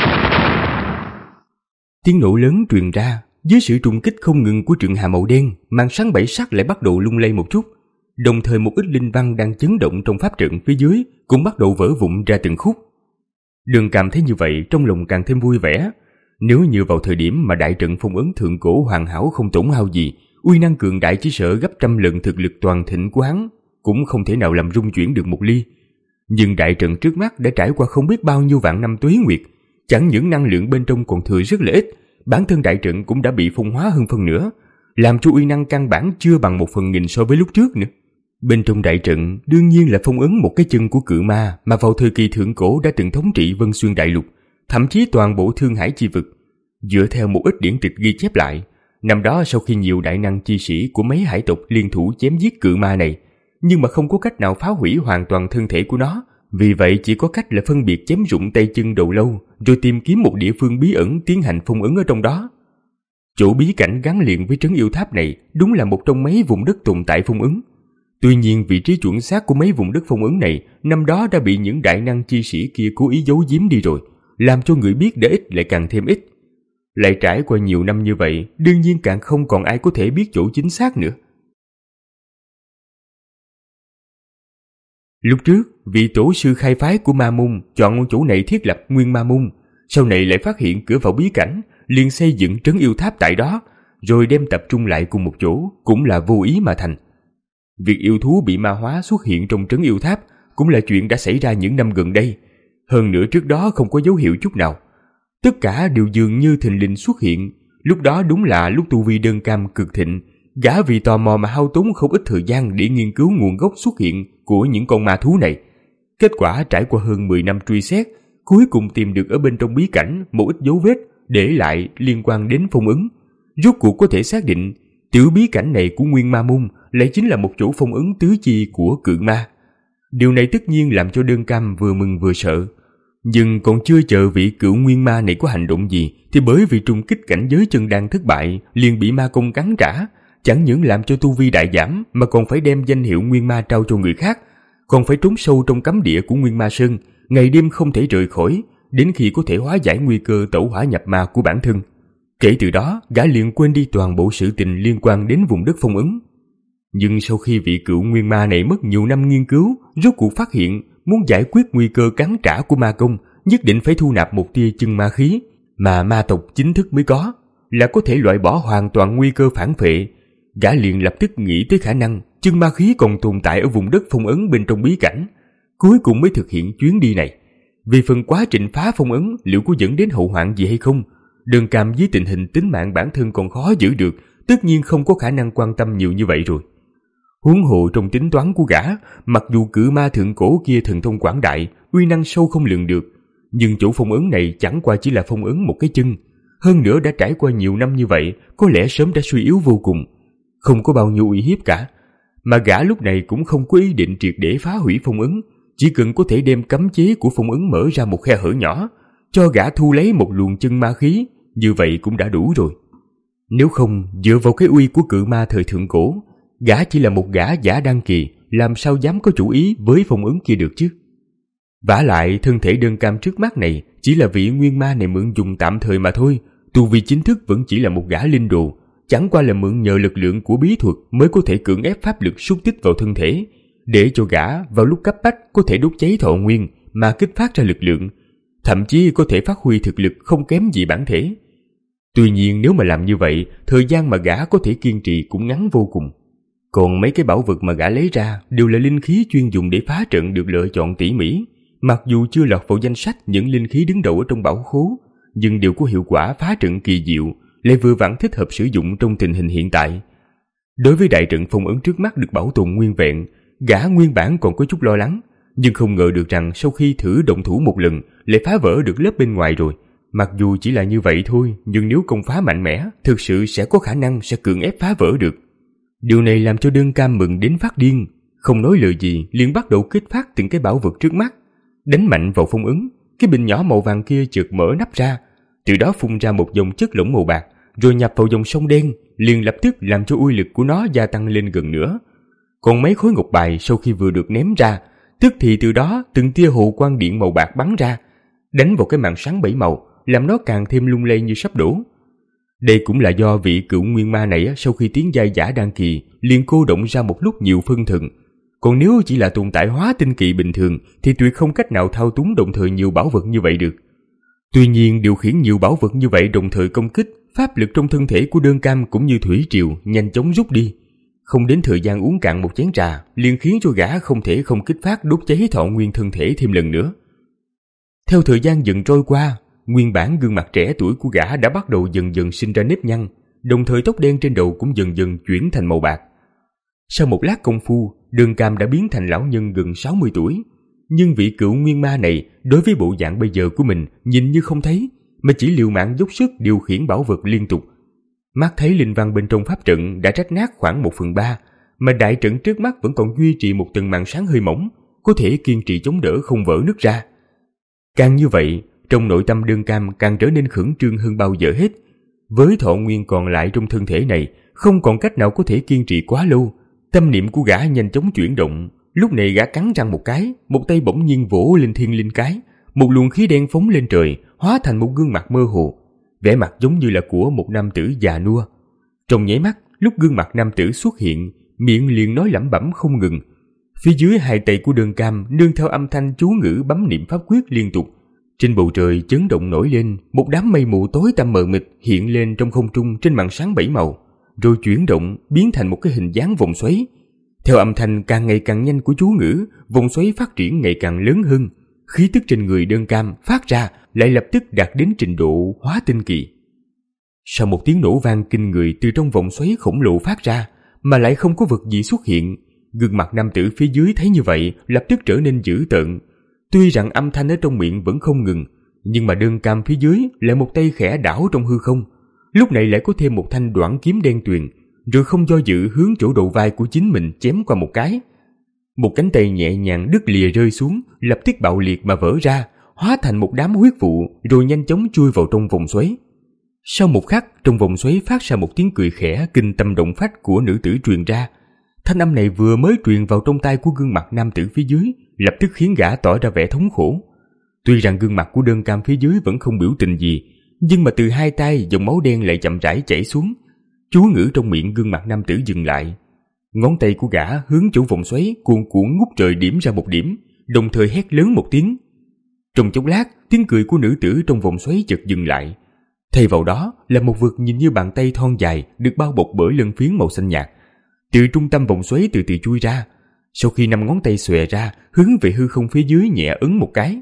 Tiếng nổ lớn truyền ra, dưới sự trùng kích không ngừng của trường hà màu đen, màn sáng bảy sắc lại bắt đầu lung lay một chút. Đồng thời một ít linh văn đang chấn động trong pháp trận phía dưới cũng bắt đầu vỡ vụn ra từng khúc. Đường Cam thấy như vậy trong lòng càng thêm vui vẻ. Nếu như vào thời điểm mà đại trận phong ấn thượng cổ hoàn hảo không tổn hao gì, uy năng cường đại chỉ sợ gấp trăm lần thực lực toàn thịnh của hắn, cũng không thể nào làm rung chuyển được một ly. Nhưng đại trận trước mắt đã trải qua không biết bao nhiêu vạn năm tuế nguyệt, chẳng những năng lượng bên trong còn thừa rất là ít, bản thân đại trận cũng đã bị phong hóa hơn phân nửa, làm cho uy năng căn bản chưa bằng một phần nghìn so với lúc trước nữa. Bên trong đại trận đương nhiên là phong ấn một cái chân của cự ma mà vào thời kỳ thượng cổ đã từng thống trị Vân Xuyên Đại Lục, thậm chí toàn bộ Thương Hải chi vực. Dựa theo một ít điển tịch ghi chép lại, năm đó sau khi nhiều đại năng chi sĩ của mấy hải tộc liên thủ chém giết cự ma này, nhưng mà không có cách nào phá hủy hoàn toàn thân thể của nó. Vì vậy chỉ có cách là phân biệt chém rụng tay chân đầu lâu, rồi tìm kiếm một địa phương bí ẩn tiến hành phong ấn ở trong đó. Chỗ bí cảnh gắn liền với trấn yêu tháp này đúng là một trong mấy vùng đất tồn tại phong ấn. Tuy nhiên vị trí chuẩn xác của mấy vùng đất phong ấn này năm đó đã bị những đại năng chi sĩ kia cố ý giấu giếm đi rồi, làm cho người biết đã ít lại càng thêm ít. Lại trải qua nhiều năm như vậy, đương nhiên càng không còn ai có thể biết chỗ chính xác nữa. Lúc trước, vị tổ sư khai phái của Ma Môn chọn chỗ này thiết lập Nguyên Ma Môn, sau này lại phát hiện cửa vào bí cảnh, liền xây dựng trấn yêu tháp tại đó, rồi đem tập trung lại cùng một chỗ, cũng là vô ý mà thành. Việc yêu thú bị ma hóa xuất hiện trong trấn yêu tháp cũng là chuyện đã xảy ra những năm gần đây, hơn nữa trước đó không có dấu hiệu chút nào. Tất cả đều dường như thình lình xuất hiện, lúc đó đúng là lúc tu vi đơn cam cực thịnh, gã vì tò mò mà hao tốn không ít thời gian để nghiên cứu nguồn gốc xuất hiện của những con ma thú này. Kết quả trải qua hơn mười năm truy xét, cuối cùng tìm được ở bên trong bí cảnh một ít dấu vết để lại liên quan đến phong ấn. Rốt cuộc có thể xác định tiểu bí cảnh này của Nguyên Ma Môn lại chính là một chỗ phong ấn tứ chi của cự ma. Điều này tất nhiên làm cho đơn cam vừa mừng vừa sợ. Nhưng còn chưa chờ vị cựu nguyên ma này có hành động gì, thì bởi vì trùng kích cảnh giới chân đan thất bại liền bị ma công cắn trả, chẳng những làm cho tu vi đại giảm mà còn phải đem danh hiệu nguyên ma trao cho người khác, còn phải trốn sâu trong cấm địa của Nguyên Ma Sơn, ngày đêm không thể rời khỏi, đến khi có thể hóa giải nguy cơ tẩu hỏa nhập ma của bản thân. Kể từ đó, gã liền quên đi toàn bộ sự tình liên quan đến vùng đất phong ấn. Nhưng sau khi vị cựu nguyên ma này mất nhiều năm nghiên cứu, rốt cuộc phát hiện muốn giải quyết nguy cơ cắn trả của ma công, nhất định phải thu nạp một tia chân ma khí mà ma tộc chính thức mới có, là có thể loại bỏ hoàn toàn nguy cơ phản phệ. Gã liền lập tức nghĩ tới khả năng chân ma khí còn tồn tại ở vùng đất phong ấn bên trong bí cảnh, cuối cùng mới thực hiện chuyến đi này. Vì phần quá trình phá phong ấn liệu có dẫn đến hậu hoạn gì hay không, Đơn Cam với tình hình tính mạng bản thân còn khó giữ được, tất nhiên không có khả năng quan tâm nhiều như vậy rồi. Huống hồ trong tính toán của gã, mặc dù cự ma thượng cổ kia thần thông quảng đại, uy năng sâu không lường được, nhưng chỗ phong ấn này chẳng qua chỉ là phong ấn một cái chân, hơn nữa đã trải qua nhiều năm như vậy, có lẽ sớm đã suy yếu vô cùng, không có bao nhiêu uy hiếp cả. Mà gã lúc này cũng không có ý định triệt để phá hủy phong ấn, chỉ cần có thể đem cấm chế của phong ấn mở ra một khe hở nhỏ, cho gã thu lấy một luồng chân ma khí, như vậy cũng đã đủ rồi. Nếu không, dựa vào cái uy của cự ma thời thượng cổ, gã chỉ là một gã giả đan kỳ, làm sao dám có chủ ý với phong ấn kia được chứ? Vả lại, thân thể Đơn Cam trước mắt này chỉ là vị nguyên ma này mượn dùng tạm thời mà thôi, tu vi chính thức vẫn chỉ là một gã linh đồ, chẳng qua là mượn nhờ lực lượng của bí thuật mới có thể cưỡng ép pháp lực xúc tích vào thân thể, để cho gã vào lúc cấp bách có thể đốt cháy thọ nguyên mà kích phát ra lực lượng, thậm chí có thể phát huy thực lực không kém gì bản thể. Tuy nhiên nếu mà làm như vậy, thời gian mà gã có thể kiên trì cũng ngắn vô cùng. Còn mấy cái bảo vật mà gã lấy ra đều là linh khí chuyên dùng để phá trận được lựa chọn tỉ mỉ, mặc dù chưa lọt vào danh sách những linh khí đứng đầu ở trong bảo khố, nhưng đều có hiệu quả phá trận kỳ diệu, lại vừa vặn thích hợp sử dụng trong tình hình hiện tại. Đối với đại trận phong ấn trước mắt được bảo tồn nguyên vẹn, gã nguyên bản còn có chút lo lắng, nhưng không ngờ được rằng sau khi thử động thủ một lần lại phá vỡ được lớp bên ngoài rồi. Mặc dù chỉ là như vậy thôi, nhưng nếu công phá mạnh mẽ, thực sự sẽ có khả năng sẽ cưỡng ép phá vỡ được. Điều này làm cho Đơn Cam mừng đến phát điên, không nói lời gì liền bắt đầu kích phát từng cái bảo vật trước mắt, đánh mạnh vào phong ấn. Cái bình nhỏ màu vàng kia chợt mở nắp ra, từ đó phun ra một dòng chất lỏng màu bạc, rồi nhập vào dòng sông đen, liền lập tức làm cho uy lực của nó gia tăng lên gần nữa. Còn mấy khối ngọc bài sau khi vừa được ném ra, tức thì từ đó từng tia hồ quang điện màu bạc bắn ra, đánh vào cái màn sáng bảy màu, làm nó càng thêm lung lay như sắp đổ. Đây cũng là do vị cựu nguyên ma này sau khi tiến giai giả đan kỳ liền cô động ra một lúc nhiều phân thần. Còn nếu chỉ là tồn tại hóa tinh kỳ bình thường thì tuyệt không cách nào thao túng đồng thời nhiều bảo vật như vậy được. Tuy nhiên điều khiển nhiều bảo vật như vậy đồng thời công kích, pháp lực trong thân thể của Đơn Cam cũng như thủy triều nhanh chóng rút đi. Không đến thời gian uống cạn một chén trà liền khiến cho gã không thể không kích phát đốt cháy thọ nguyên thân thể thêm lần nữa. Theo thời gian dần trôi qua, nguyên bản gương mặt trẻ tuổi của gã đã bắt đầu dần dần sinh ra nếp nhăn, đồng thời tóc đen trên đầu cũng dần dần chuyển thành màu bạc. Sau một lát công phu, Đơn Cam đã biến thành lão nhân gần sáu mươi tuổi, nhưng vị cựu nguyên ma này đối với bộ dạng bây giờ của mình nhìn như không thấy, mà chỉ liều mạng dốc sức điều khiển bảo vật liên tục. Mắt thấy linh văn bên trong pháp trận đã rách nát khoảng một phần ba, mà đại trận trước mắt vẫn còn duy trì một tầng màn sáng hơi mỏng, có thể kiên trì chống đỡ không vỡ nứt ra. Càng như vậy, trong nội tâm Đơn Cam càng trở nên khẩn trương hơn bao giờ hết. Với thọ nguyên còn lại trong thân thể này, không còn cách nào có thể kiên trì quá lâu. Tâm niệm của gã nhanh chóng chuyển động. Lúc này gã cắn răng một cái, một tay bỗng nhiên vỗ lên thiên linh cái, một luồng khí đen phóng lên trời, hóa thành một gương mặt mơ hồ, vẻ mặt giống như là của một nam tử già nua. Trong nháy mắt, lúc gương mặt nam tử xuất hiện, miệng liền nói lẩm bẩm không ngừng. Phía dưới hai tay của Đơn Cam nương theo âm thanh chú ngữ bấm niệm pháp quyết liên tục. Trên bầu trời chấn động nổi lên, một đám mây mù tối tăm mờ mịt hiện lên trong không trung trên màn sáng bảy màu, rồi chuyển động biến thành một cái hình dáng vòng xoáy. Theo âm thanh càng ngày càng nhanh của chú ngữ, vòng xoáy phát triển ngày càng lớn hơn. Khí tức trên người Đơn Cam phát ra lại lập tức đạt đến trình độ hóa tinh kỳ. Sau một tiếng nổ vang kinh người từ trong vòng xoáy khổng lồ phát ra, mà lại không có vật gì xuất hiện, gương mặt nam tử phía dưới thấy như vậy lập tức trở nên dữ tợn. Tuy rằng âm thanh ở trong miệng vẫn không ngừng, nhưng mà Đơn Cam phía dưới lại một tay khẽ đảo trong hư không. Lúc này lại có thêm một thanh đoạn kiếm đen tuyền, rồi không do dự hướng chỗ đầu vai của chính mình chém qua một cái. Một cánh tay nhẹ nhàng đứt lìa rơi xuống, lập tức bạo liệt mà vỡ ra, hóa thành một đám huyết vụ, rồi nhanh chóng chui vào trong vòng xoáy. Sau một khắc, trong vòng xoáy phát ra một tiếng cười khẽ kinh tâm động phách của nữ tử truyền ra. Thanh âm này vừa mới truyền vào trong tai của gương mặt nam tử phía dưới, lập tức khiến gã tỏ ra vẻ thống khổ. Tuy rằng gương mặt của Đơn Cam phía dưới vẫn không biểu tình gì, nhưng mà từ hai tay dòng máu đen lại chậm rãi chảy xuống. Chú ngữ trong miệng gương mặt nam tử dừng lại. Ngón tay của gã hướng chỗ vòng xoáy cuồn cuộn ngút trời điểm ra một điểm, đồng thời hét lớn một tiếng. Trong chốc lát, tiếng cười của nữ tử trong vòng xoáy chợt dừng lại. Thay vào đó là một vật nhìn như bàn tay thon dài được bao bọc bởi lân phiến màu xanh nhạt. Từ trung tâm vòng xoáy từ từ chui ra. Sau khi năm ngón tay xòe ra, hướng về hư không phía dưới nhẹ ấn một cái.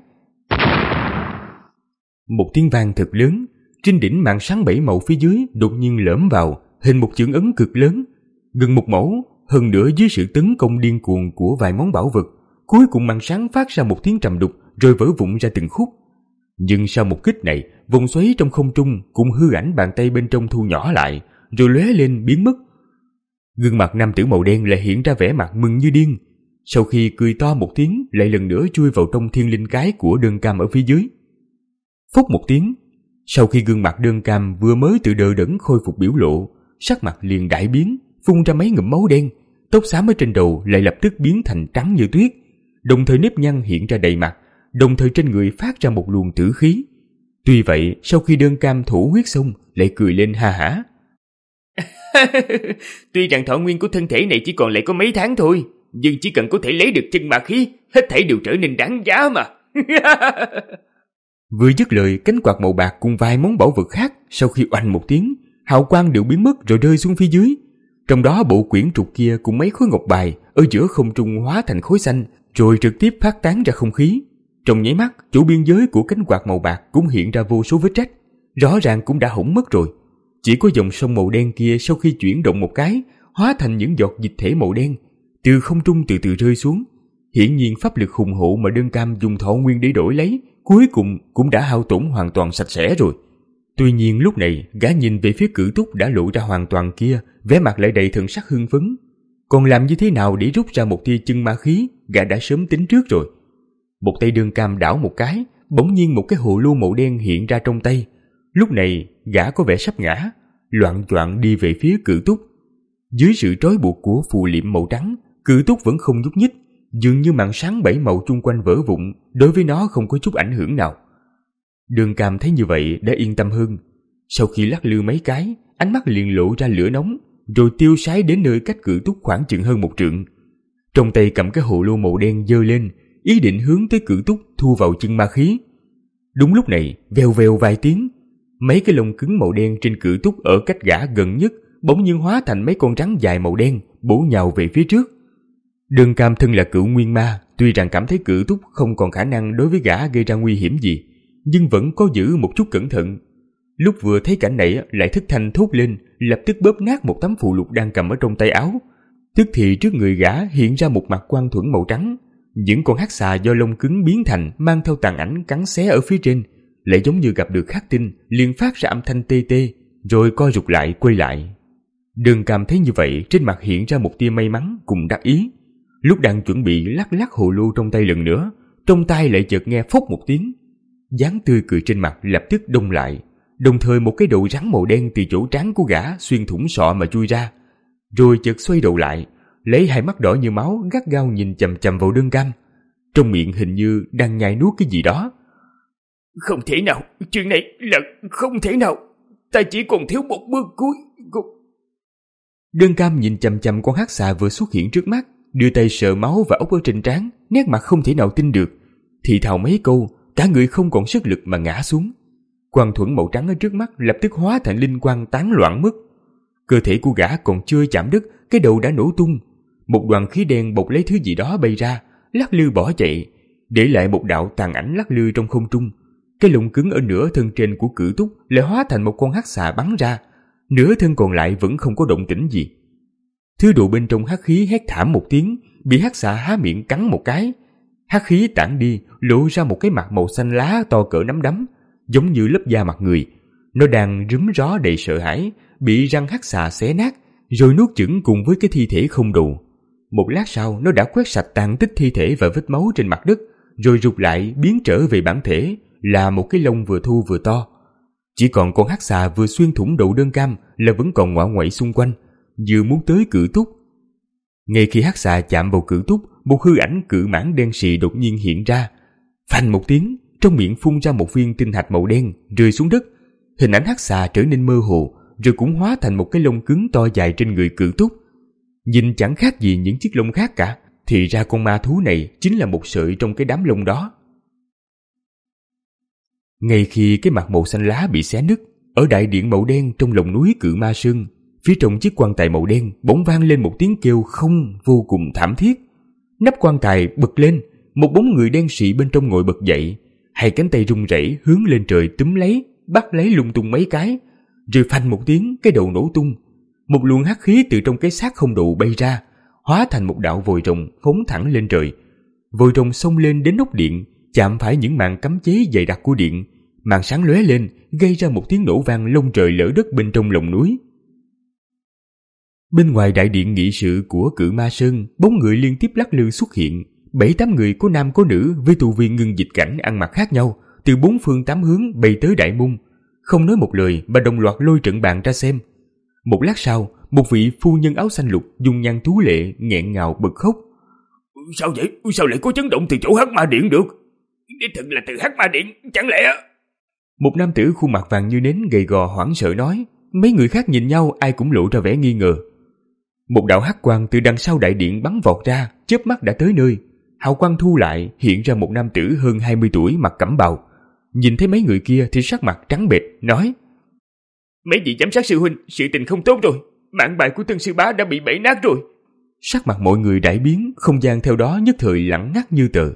Một tiếng vang thật lớn, trên đỉnh màn sáng bảy màu phía dưới đột nhiên lõm vào, hình một chưởng ấn cực lớn, gần một mẫu, hơn nữa dưới sự tấn công điên cuồng của vài món bảo vật, cuối cùng màn sáng phát ra một tiếng trầm đục rồi vỡ vụn ra từng khúc. Nhưng sau một kích này, vòng xoáy trong không trung cùng hư ảnh bàn tay bên trong thu nhỏ lại, rồi lóe lên biến mất. Gương mặt nam tử màu đen lại hiện ra vẻ mặt mừng như điên. Sau khi cười to một tiếng, lại lần nữa chui vào trong thiên linh cái của Đơn Cam ở phía dưới. Phốc một tiếng, sau khi gương mặt Đơn Cam vừa mới từ đờ đẫn khôi phục biểu lộ, sắc mặt liền đại biến, phun ra mấy ngụm máu đen, tóc xám ở trên đầu lại lập tức biến thành trắng như tuyết, đồng thời nếp nhăn hiện ra đầy mặt, đồng thời trên người phát ra một luồng tử khí. Tuy vậy, sau khi Đơn Cam thủ huyết xong, lại cười lên ha hả. Tuy rằng thọ nguyên của thân thể này chỉ còn lại có mấy tháng thôi, nhưng chỉ cần có thể lấy được chân ma khí, hết thảy đều trở nên đáng giá mà. Vừa dứt lời, cánh quạt màu bạc cùng vài món bảo vật khác sau khi oanh một tiếng, hào quang đều biến mất rồi rơi xuống phía dưới. Trong đó bộ quyển trục kia cùng mấy khối ngọc bài ở giữa không trung hóa thành khối xanh, rồi trực tiếp phát tán ra không khí. Trong nháy mắt, chỗ biên giới của cánh quạt màu bạc cũng hiện ra vô số vết rách, rõ ràng cũng đã hỏng mất rồi. Chỉ có dòng sông màu đen kia sau khi chuyển động một cái, hóa thành những giọt dịch thể màu đen, từ không trung từ từ rơi xuống. Hiển nhiên pháp lực hùng hậu mà Đơn Cam dùng thọ nguyên để đổi lấy, cuối cùng cũng đã hao tổn hoàn toàn sạch sẽ rồi. Tuy nhiên lúc này, gã nhìn về phía Cử Túc đã lộ ra hoàn toàn kia, vẻ mặt lại đầy thần sắc hưng phấn. Còn làm như thế nào để rút ra một tia chân ma khí, gã đã sớm tính trước rồi. Một tay Đơn Cam đảo một cái, bỗng nhiên một cái hồ lô màu đen hiện ra trong tay. Lúc này, gã có vẻ sắp ngã, loạng choạng đi về phía Cử Túc. Dưới sự trói buộc của phù liệm màu trắng, Cử Túc vẫn không nhúc nhích, dường như màn sáng bảy màu chung quanh vỡ vụn, đối với nó không có chút ảnh hưởng nào. Đơn Cam thấy như vậy đã yên tâm hơn. Sau khi lắc lư mấy cái, ánh mắt liền lộ ra lửa nóng, rồi tiêu sái đến nơi cách Cử Túc khoảng chừng hơn một trượng. Trong tay cầm cái hồ lô màu đen giơ lên, ý định hướng tới Cử Túc thu vào chân ma khí. Đúng lúc này, vèo vèo vài tiếng, mấy cái lông cứng màu đen trên Cử Túc ở cách gã gần nhất bỗng nhiên hóa thành mấy con rắn dài màu đen bổ nhào về phía trước. Đơn Cam thân là cựu nguyên ma, tuy rằng cảm thấy Cử Túc không còn khả năng đối với gã gây ra nguy hiểm gì, nhưng vẫn có giữ một chút cẩn thận. Lúc vừa thấy cảnh này lại thất thanh thốt lên, lập tức bóp nát một tấm phù lục đang cầm ở trong tay áo. Tức thì trước người gã hiện ra một mặt quang thuẫn màu trắng, những con hắc xà do lông cứng biến thành mang theo tàn ảnh cắn xé ở phía trên, lại giống như gặp được khắc tinh, liền phát ra âm thanh tê tê, rồi co rụt lại quay lại. Đơn Cam thấy như vậy, trên mặt hiện ra một tia may mắn cùng đắc ý. Lúc đang chuẩn bị lắc lắc hồ lô trong tay lần nữa, trong tay lại chợt nghe phốc một tiếng. Dáng tươi cười trên mặt lập tức đông lại, đồng thời một cái đầu rắn màu đen từ chỗ trán của gã xuyên thủng sọ mà chui ra, rồi chợt xoay đầu lại, lấy hai mắt đỏ như máu gắt gao nhìn chằm chằm vào Đơn Cam, trong miệng hình như đang nhai nuốt cái gì đó. Không thể nào, chuyện này là không thể nào, ta chỉ còn thiếu một bước cuối. Đơn Cam nhìn chằm chằm con hắc xà vừa xuất hiện trước mắt, đưa tay sờ máu và ốc ở trên trán, nét mặt không thể nào tin được, thì thào mấy câu, cả người không còn sức lực mà ngã xuống. Quang thuẫn màu trắng ở trước mắt lập tức hóa thành linh quang tán loạn mất. Cơ thể của gã còn chưa chạm đất, cái đầu đã nổ tung. Một đoàn khí đen bọc lấy thứ gì đó bay ra, lắc lư bỏ chạy, để lại một đạo tàn ảnh lắc lư trong không trung. Cái lồng cứng ở nửa thân trên của Cử Túc lại hóa thành một con hắc xà bắn ra, nửa thân còn lại vẫn không có động tĩnh gì. Thứ đồ bên trong hắc khí hét thảm một tiếng, bị hắc xà há miệng cắn một cái. Hắc khí tản đi, lộ ra một cái mặt màu xanh lá to cỡ nắm đấm, giống như lớp da mặt người. Nó đang rúm ró đầy sợ hãi, bị răng hắc xà xé nát, rồi nuốt chửng cùng với cái thi thể không đầu. Một lát sau, nó đã quét sạch tàn tích thi thể và vết máu trên mặt đất, rồi rụt lại biến trở về bản thể, là một cái lông vừa thô vừa to. Chỉ còn con hắc xà vừa xuyên thủng đầu Đơn Cam là vẫn còn ngoạ ngoậy xung quanh, vừa muốn tới Cử Túc. Ngay khi hắc xà chạm vào Cử Túc, một hư ảnh cự mãng đen sì đột nhiên hiện ra. Phanh một tiếng, trong miệng phun ra một viên tinh thạch màu đen rơi xuống đất. Hình ảnh hắc xà trở nên mơ hồ, rồi cũng hóa thành một cái lông cứng to dài trên người Cử Túc. Nhìn chẳng khác gì những chiếc lông khác cả, thì ra con ma thú này chính là một sợi trong cái đám lông đó. Ngay khi cái mặt màu xanh lá bị xé nứt, ở đại điện màu đen trong lòng núi Cự Ma Sơn, phía trong chiếc quan tài màu đen bỗng vang lên một tiếng kêu không vô cùng thảm thiết. Nắp quan tài bật lên, một bóng người đen sì bên trong ngồi bật dậy, hai cánh tay run rẩy hướng lên trời túm lấy, bắt lấy lung tung mấy cái, rồi phanh một tiếng, cái đầu nổ tung. Một luồng hắc khí từ trong cái xác không đầu bay ra, hóa thành một đạo vòi rồng phóng thẳng lên trời. Vòi rồng xông lên đến nóc điện, chạm phải những màn cấm chế dày đặc của điện, màn sáng lóe lên, gây ra một tiếng nổ vang lông trời lở đất bên trong lòng núi. Bên ngoài đại điện nghị sự của Cự Ma Sơn, bốn người liên tiếp lắc lư xuất hiện, bảy tám người có nam có nữ với tu vi ngưng dịch cảnh ăn mặc khác nhau, từ bốn phương tám hướng bay tới đại môn, không nói một lời mà đồng loạt lôi trận bàn ra xem. Một lát sau, một vị phu nhân áo xanh lục dung nhan tú lệ nghẹn ngào bật khóc. Sao vậy? Sao lại có chấn động từ chỗ Hắc Ma Điện được? Đích thực là từ Hắc Ma Điện, chẳng lẽ... Một nam tử khuôn mặt vàng như nến gầy gò hoảng sợ nói. Mấy người khác nhìn nhau ai cũng lộ ra vẻ nghi ngờ. Một đạo hắc quang từ đằng sau đại điện bắn vọt ra, chớp mắt đã tới nơi. Hào quang thu lại, hiện ra một nam tử hơn hai mươi tuổi mặc cẩm bào. Nhìn thấy mấy người kia thì sắc mặt trắng bệch, nói: Mấy vị giám sát sư huynh, sự tình không tốt rồi, mạng bài của Tân sư bá đã bị bể nát rồi. Sắc mặt mọi người đại biến, không gian theo đó nhất thời lặng ngắt như tờ.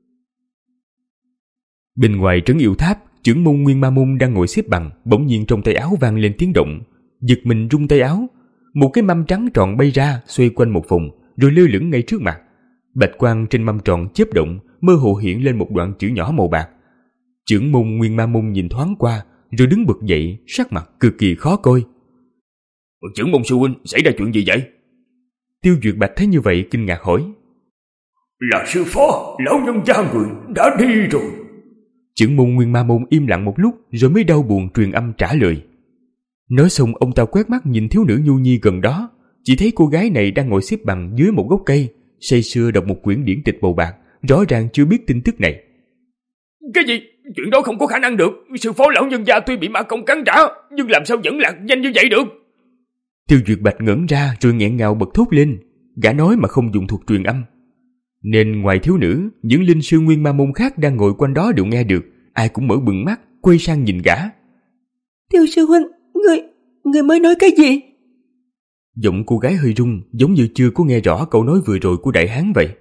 Bên ngoài trấn yêu tháp, trưởng môn Nguyên Ma Môn đang ngồi xếp bằng, bỗng nhiên trong tay áo vang lên tiếng động, giật mình rung tay áo. Một cái mâm trắng tròn bay ra, xoay quanh một vòng, rồi lơ lửng ngay trước mặt. Bạch quang trên mâm tròn chớp động, mơ hồ hiện lên một đoạn chữ nhỏ màu bạc. Trưởng môn Nguyên Ma Môn nhìn thoáng qua, rồi đứng bật dậy, sắc mặt cực kỳ khó coi. Trưởng môn sư huynh, xảy ra chuyện gì vậy? Tiêu Duyệt Bạch thấy như vậy kinh ngạc hỏi. Là sư phó, lão nhân gia người đã đi rồi. Trưởng môn Nguyên Ma Môn im lặng một lúc, rồi mới đau buồn truyền âm trả lời. Nói xong, ông ta quét mắt nhìn thiếu nữ nhu nhi gần đó, chỉ thấy cô gái này đang ngồi xếp bằng dưới một gốc cây, say sưa đọc một quyển điển tịch màu bạc, rõ ràng chưa biết tin tức này. Cái gì? Chuyện đó không có khả năng được. Sư phó lão nhân gia tuy bị ma công cắn trả, nhưng làm sao vẫn lạc nhanh như vậy được? Tiêu Duyệt Bạch ngẩn ra rồi nghẹn ngào bật thốt lên. Gã nói mà không dùng thuật truyền âm, nên ngoài thiếu nữ, những linh sư Nguyên Ma Môn khác đang ngồi quanh đó đều nghe được. Ai cũng mở bừng mắt, quay sang nhìn gã. Tiêu sư huynh, người, người mới nói cái gì? Giọng cô gái hơi rung, giống như chưa có nghe rõ câu nói vừa rồi của đại hán vậy.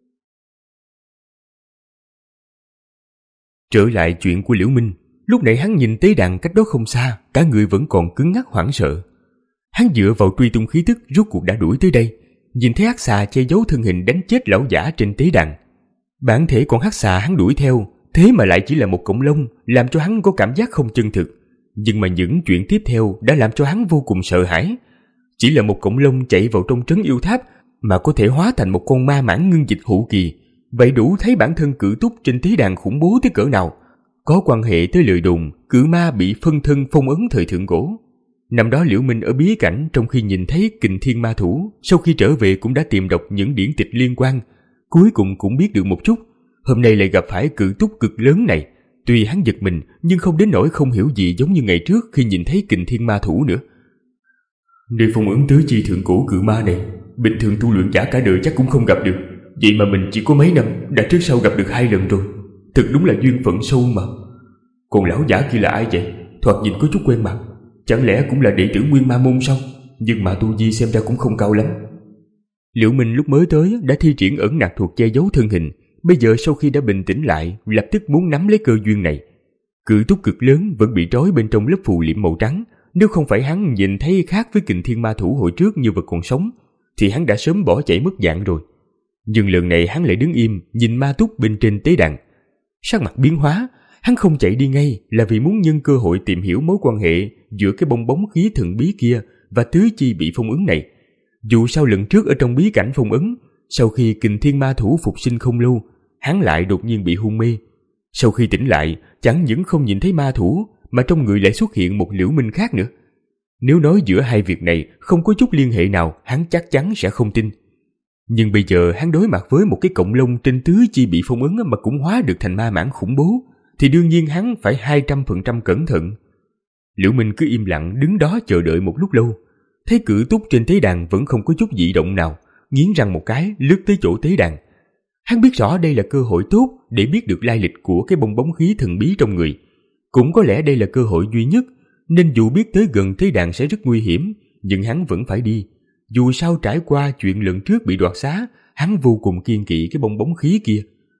Trở lại chuyện của Liễu Minh, lúc nãy hắn nhìn tế đàn cách đó không xa, cả người vẫn còn cứng ngắc hoảng sợ. Hắn dựa vào truy tung khí tức rốt cuộc đã đuổi tới đây, nhìn thấy hắc xà che giấu thân hình đánh chết lão giả trên tế đàn. Bản thể con hắc xà hắn đuổi theo, thế mà lại chỉ là một cọng lông, làm cho hắn có cảm giác không chân thực. Nhưng mà những chuyện tiếp theo đã làm cho hắn vô cùng sợ hãi. Chỉ là một cọng lông chạy vào trong trấn yêu tháp mà có thể hóa thành một con ma mãng ngưng dịch hữu kỳ, vậy đủ thấy bản thân Cử Túc trên tế đàn khủng bố tới cỡ nào. Có quan hệ tới lời đồn cự ma bị phân thân phong ấn thời thượng cổ. Năm đó Liễu Minh ở bí cảnh trong khi nhìn thấy Kình Thiên Ma Thủ, sau khi trở về cũng đã tìm đọc những điển tịch liên quan, cuối cùng cũng biết được một chút. Hôm nay lại gặp phải Cử Túc cực lớn này, tuy hắn giật mình nhưng không đến nỗi không hiểu gì giống như ngày trước khi nhìn thấy Kình Thiên Ma Thủ nữa. Nơi phong ấn tứ chi thượng cổ cự ma này, bình thường tu luyện giả cả đời chắc cũng không gặp được, vậy mà mình chỉ có mấy năm đã trước sau gặp được hai lần rồi. Thực đúng là duyên phận sâu mà. Còn lão giả kia là ai vậy? Thoạt nhìn có chút quen mặt. Chẳng lẽ cũng là đệ tử Nguyên Ma Môn sao? Nhưng mà tu vi xem ra cũng không cao lắm. Liễu Minh lúc mới tới đã thi triển ẩn nặc thuật che giấu thân hình, bây giờ sau khi đã bình tĩnh lại, lập tức muốn nắm lấy cơ duyên này. Cự Túc cực lớn vẫn bị trói bên trong lớp phù liệm màu trắng, nếu không phải hắn nhìn thấy khác với Kình Thiên Ma Thủ hồi trước như vật còn sống, thì hắn đã sớm bỏ chạy mất dạng rồi. Nhưng lần này hắn lại đứng im nhìn ma túc bên trên tế đàn. Sắc mặt biến hóa, hắn không chạy đi ngay là vì muốn nhân cơ hội tìm hiểu mối quan hệ giữa cái bong bóng khí thần bí kia và tứ chi bị phong ấn này. Dù sao lần trước ở trong bí cảnh phong ấn, sau khi Kình Thiên Ma Thủ phục sinh không lâu, hắn lại đột nhiên bị hôn mê. Sau khi tỉnh lại, chẳng những không nhìn thấy ma thủ, mà trong người lại xuất hiện một Liễu Minh khác nữa. Nếu nói giữa hai việc này không có chút liên hệ nào, hắn chắc chắn sẽ không tin. Nhưng bây giờ hắn đối mặt với một cái cọng lông trên tứ chi bị phong ấn mà cũng hóa được thành ma mãng khủng bố, thì đương nhiên hắn phải hai trăm phần trăm cẩn thận. Liễu Minh cứ im lặng đứng đó chờ đợi một lúc lâu, thấy Cử Túc trên tế đàn vẫn không có chút dị động nào, nghiến răng một cái lướt tới chỗ tế đàn. Hắn biết rõ đây là cơ hội tốt để biết được lai lịch của cái bong bóng khí thần bí trong người. Cũng có lẽ đây là cơ hội duy nhất, nên dù biết tới gần tế đàn sẽ rất nguy hiểm, nhưng hắn vẫn phải đi. Dù sao trải qua chuyện lần trước bị đoạt xá, hắn vô cùng kiêng kỵ cái bong bóng khí kia.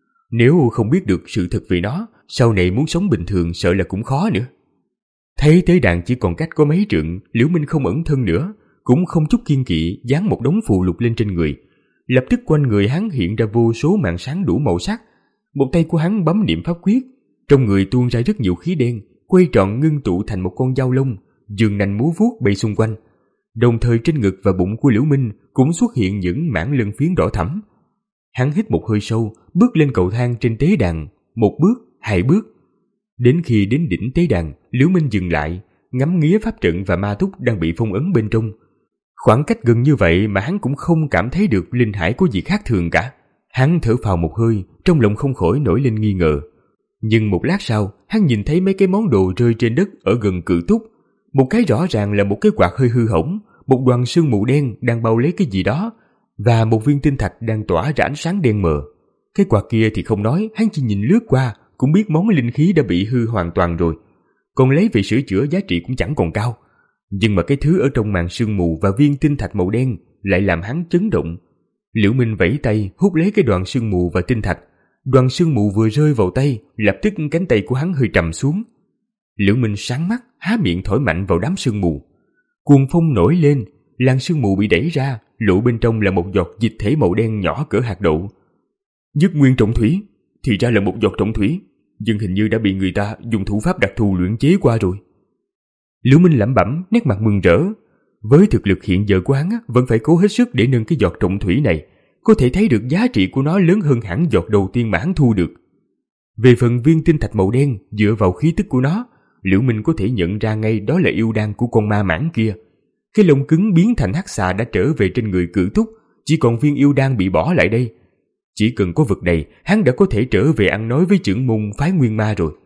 Nếu không biết được sự thật về nó, sau này muốn sống bình thường sợ là cũng khó nữa. Thấy tế đàn chỉ còn cách có mấy trượng, Liễu Minh không ẩn thân nữa, cũng không chút kiêng kỵ dán một đống phù lục lên trên người. Lập tức quanh người hắn hiện ra vô số màn sáng đủ màu sắc. Một tay của hắn bấm niệm pháp quyết, trong người tuôn ra rất nhiều khí đen, quay tròn ngưng tụ thành một con dao lông, giường nành múa vuốt bay xung quanh. Đồng thời trên ngực và bụng của Liễu Minh cũng xuất hiện những mảng lân phiến đỏ thẫm. Hắn hít một hơi sâu, bước lên cầu thang trên tế đàn, một bước, hai bước. Đến khi đến đỉnh tế đàn, Liễu Minh dừng lại, ngắm nghía pháp trận và ma túc đang bị phong ấn bên trong. Khoảng cách gần như vậy mà hắn cũng không cảm thấy được linh hải có gì khác thường cả. Hắn thở phào một hơi, trong lòng không khỏi nổi lên nghi ngờ. Nhưng một lát sau, hắn nhìn thấy mấy cái món đồ rơi trên đất ở gần Cự Túc. Một cái rõ ràng là một cái quạt hơi hư hỏng, một đoàn sương mù đen đang bao lấy cái gì đó, và một viên tinh thạch đang tỏa ra ánh sáng đen mờ. Cái quạt kia thì không nói, hắn chỉ nhìn lướt qua cũng biết món linh khí đã bị hư hoàn toàn rồi, còn lấy về sửa chữa giá trị cũng chẳng còn cao. Nhưng mà cái thứ ở trong màn sương mù và viên tinh thạch màu đen lại làm hắn chấn động. Liễu Minh vẫy tay hút lấy cái đoàn sương mù và tinh thạch. Đoàn sương mù vừa rơi vào tay, lập tức cánh tay của hắn hơi trầm xuống. Liễu Minh sáng mắt, há miệng thổi mạnh vào đám sương mù. Cuồng phong nổi lên, làn sương mù bị đẩy ra, lộ bên trong là một giọt dịch thể màu đen nhỏ cỡ hạt đậu. Nhất nguyên trọng thủy, thì ra là một giọt trọng thủy, nhưng hình như đã bị người ta dùng thủ pháp đặc thù luyện chế qua rồi. Liễu Minh lẩm bẩm, nét mặt mừng rỡ. Với thực lực hiện giờ của hắn vẫn phải cố hết sức để nâng cái giọt trọng thủy này, có thể thấy được giá trị của nó lớn hơn hẳn giọt đầu tiên mà hắn thu được. Về phần viên tinh thạch màu đen, dựa vào khí tức của nó, Liễu Minh có thể nhận ra ngay đó là yêu đan của con ma mãng kia. Cái lông cứng biến thành hắc xà đã trở về trên người Cự Túc, chỉ còn viên yêu đan bị bỏ lại đây. Chỉ cần có vật này, hắn đã có thể trở về ăn nói với trưởng môn phái Nguyên Ma rồi.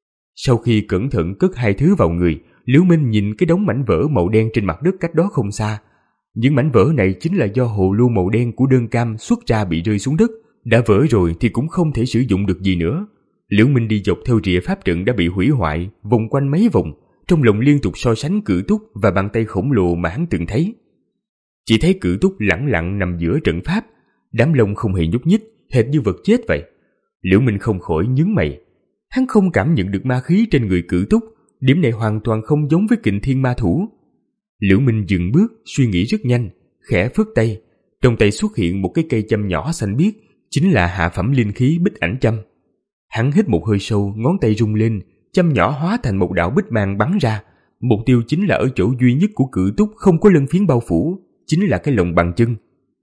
Sau khi cẩn thận cất hai thứ vào người, Liễu Minh nhìn cái đống mảnh vỡ màu đen trên mặt đất cách đó không xa. Những mảnh vỡ này chính là do hồ lô màu đen của đơn cam xuất ra bị rơi xuống đất. Đã vỡ rồi thì cũng không thể sử dụng được gì nữa. Liễu Minh đi dọc theo rìa pháp trận đã bị hủy hoại, vòng quanh mấy vòng, trong lòng liên tục so sánh Cự Túc và bàn tay khổng lồ mà hắn từng thấy. Chỉ thấy Cự Túc lẳng lặng nằm giữa trận pháp, đám lông không hề nhúc nhích, hệt như vật chết vậy. Liễu Minh không khỏi nhướng mày. Hắn không cảm nhận được ma khí trên người Cự Túc, điểm này hoàn toàn không giống với Kình Thiên Ma Thủ. Liễu Minh dừng bước, suy nghĩ rất nhanh, khẽ phất tay, trong tay xuất hiện một cái cây châm nhỏ xanh biếc, chính là hạ phẩm linh khí Bích Ảnh Châm. Hắn hít một hơi sâu, ngón tay rung lên, châm nhỏ hóa thành một đạo bích mang bắn ra, mục tiêu chính là ở chỗ duy nhất của cự túc không có lân phiến bao phủ, chính là cái lồng bằng chân.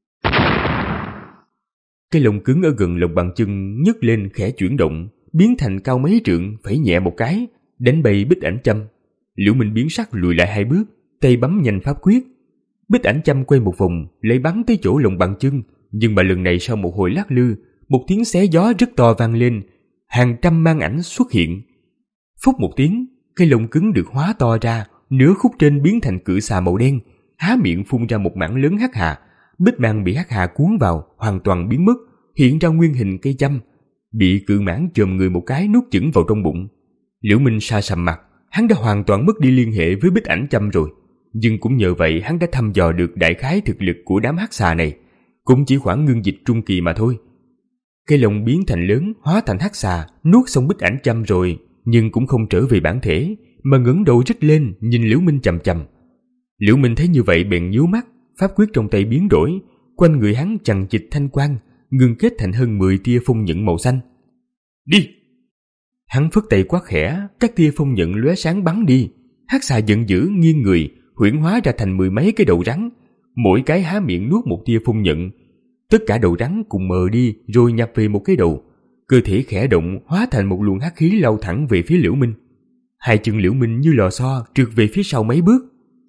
Cái lồng cứng ở gần lồng bằng chân nhấc lên khẽ chuyển động, biến thành cao mấy trượng, phẩy nhẹ một cái, đánh bay bích ảnh châm. Liễu Minh biến sắc lùi lại hai bước, tay bấm nhanh pháp quyết. Bích ảnh châm quay một vòng, lấy bắn tới chỗ lồng bằng chân, nhưng mà lần này sau một hồi lắc lư, một tiếng xé gió rất to vang lên, hàng trăm mang ảnh xuất hiện. Phút một tiếng, cái lồng cứng được hóa to ra, nửa khúc trên biến thành cự xà màu đen, há miệng phun ra một mảng lớn hắc hà. Bích mang bị hắc hà cuốn vào, hoàn toàn biến mất, hiện ra nguyên hình cây châm, bị cự mãng chồm người một cái nuốt chửng vào trong bụng. Liễu Minh sa sầm mặt, hắn đã hoàn toàn mất đi liên hệ với bích ảnh châm rồi, nhưng cũng nhờ vậy hắn đã thăm dò được đại khái thực lực của đám hắc xà này, cũng chỉ khoảng ngưng dịch trung kỳ mà thôi. Cây lồng biến thành lớn, hóa thành hắc xà, nuốt xong bích ảnh châm rồi, nhưng cũng không trở về bản thể, mà ngẩng đầu rít lên nhìn Liễu Minh chằm chằm. Liễu Minh thấy như vậy bèn nhíu mắt, pháp quyết trong tay biến đổi, quanh người hắn chằng chịt thanh quang, ngưng kết thành hơn mười tia phong nhận màu xanh. Đi! Hắn phất tay quát khẽ, các tia phong nhận lóe sáng bắn đi. Hắc xà giận dữ nghiêng người, huyễn hóa ra thành mười mấy cái đầu rắn, mỗi cái há miệng nuốt một tia phong nhận. Tất cả đầu rắn cùng mờ đi rồi nhập về một cái đầu, cơ thể khẽ động hóa thành một luồng hắc khí lao thẳng về phía Liễu Minh. Hai chân Liễu Minh như lò xo trượt về phía sau mấy bước.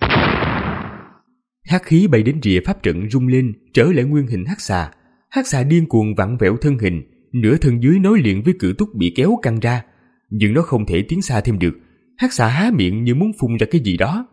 Hắc khí bay đến rìa pháp trận rung lên, trở lại nguyên hình hắc xà. Hắc xà điên cuồng vặn vẹo thân hình, nửa thân dưới nối liền với cự túc bị kéo căng ra, nhưng nó không thể tiến xa thêm được. Hắc xà há miệng như muốn phun ra cái gì đó.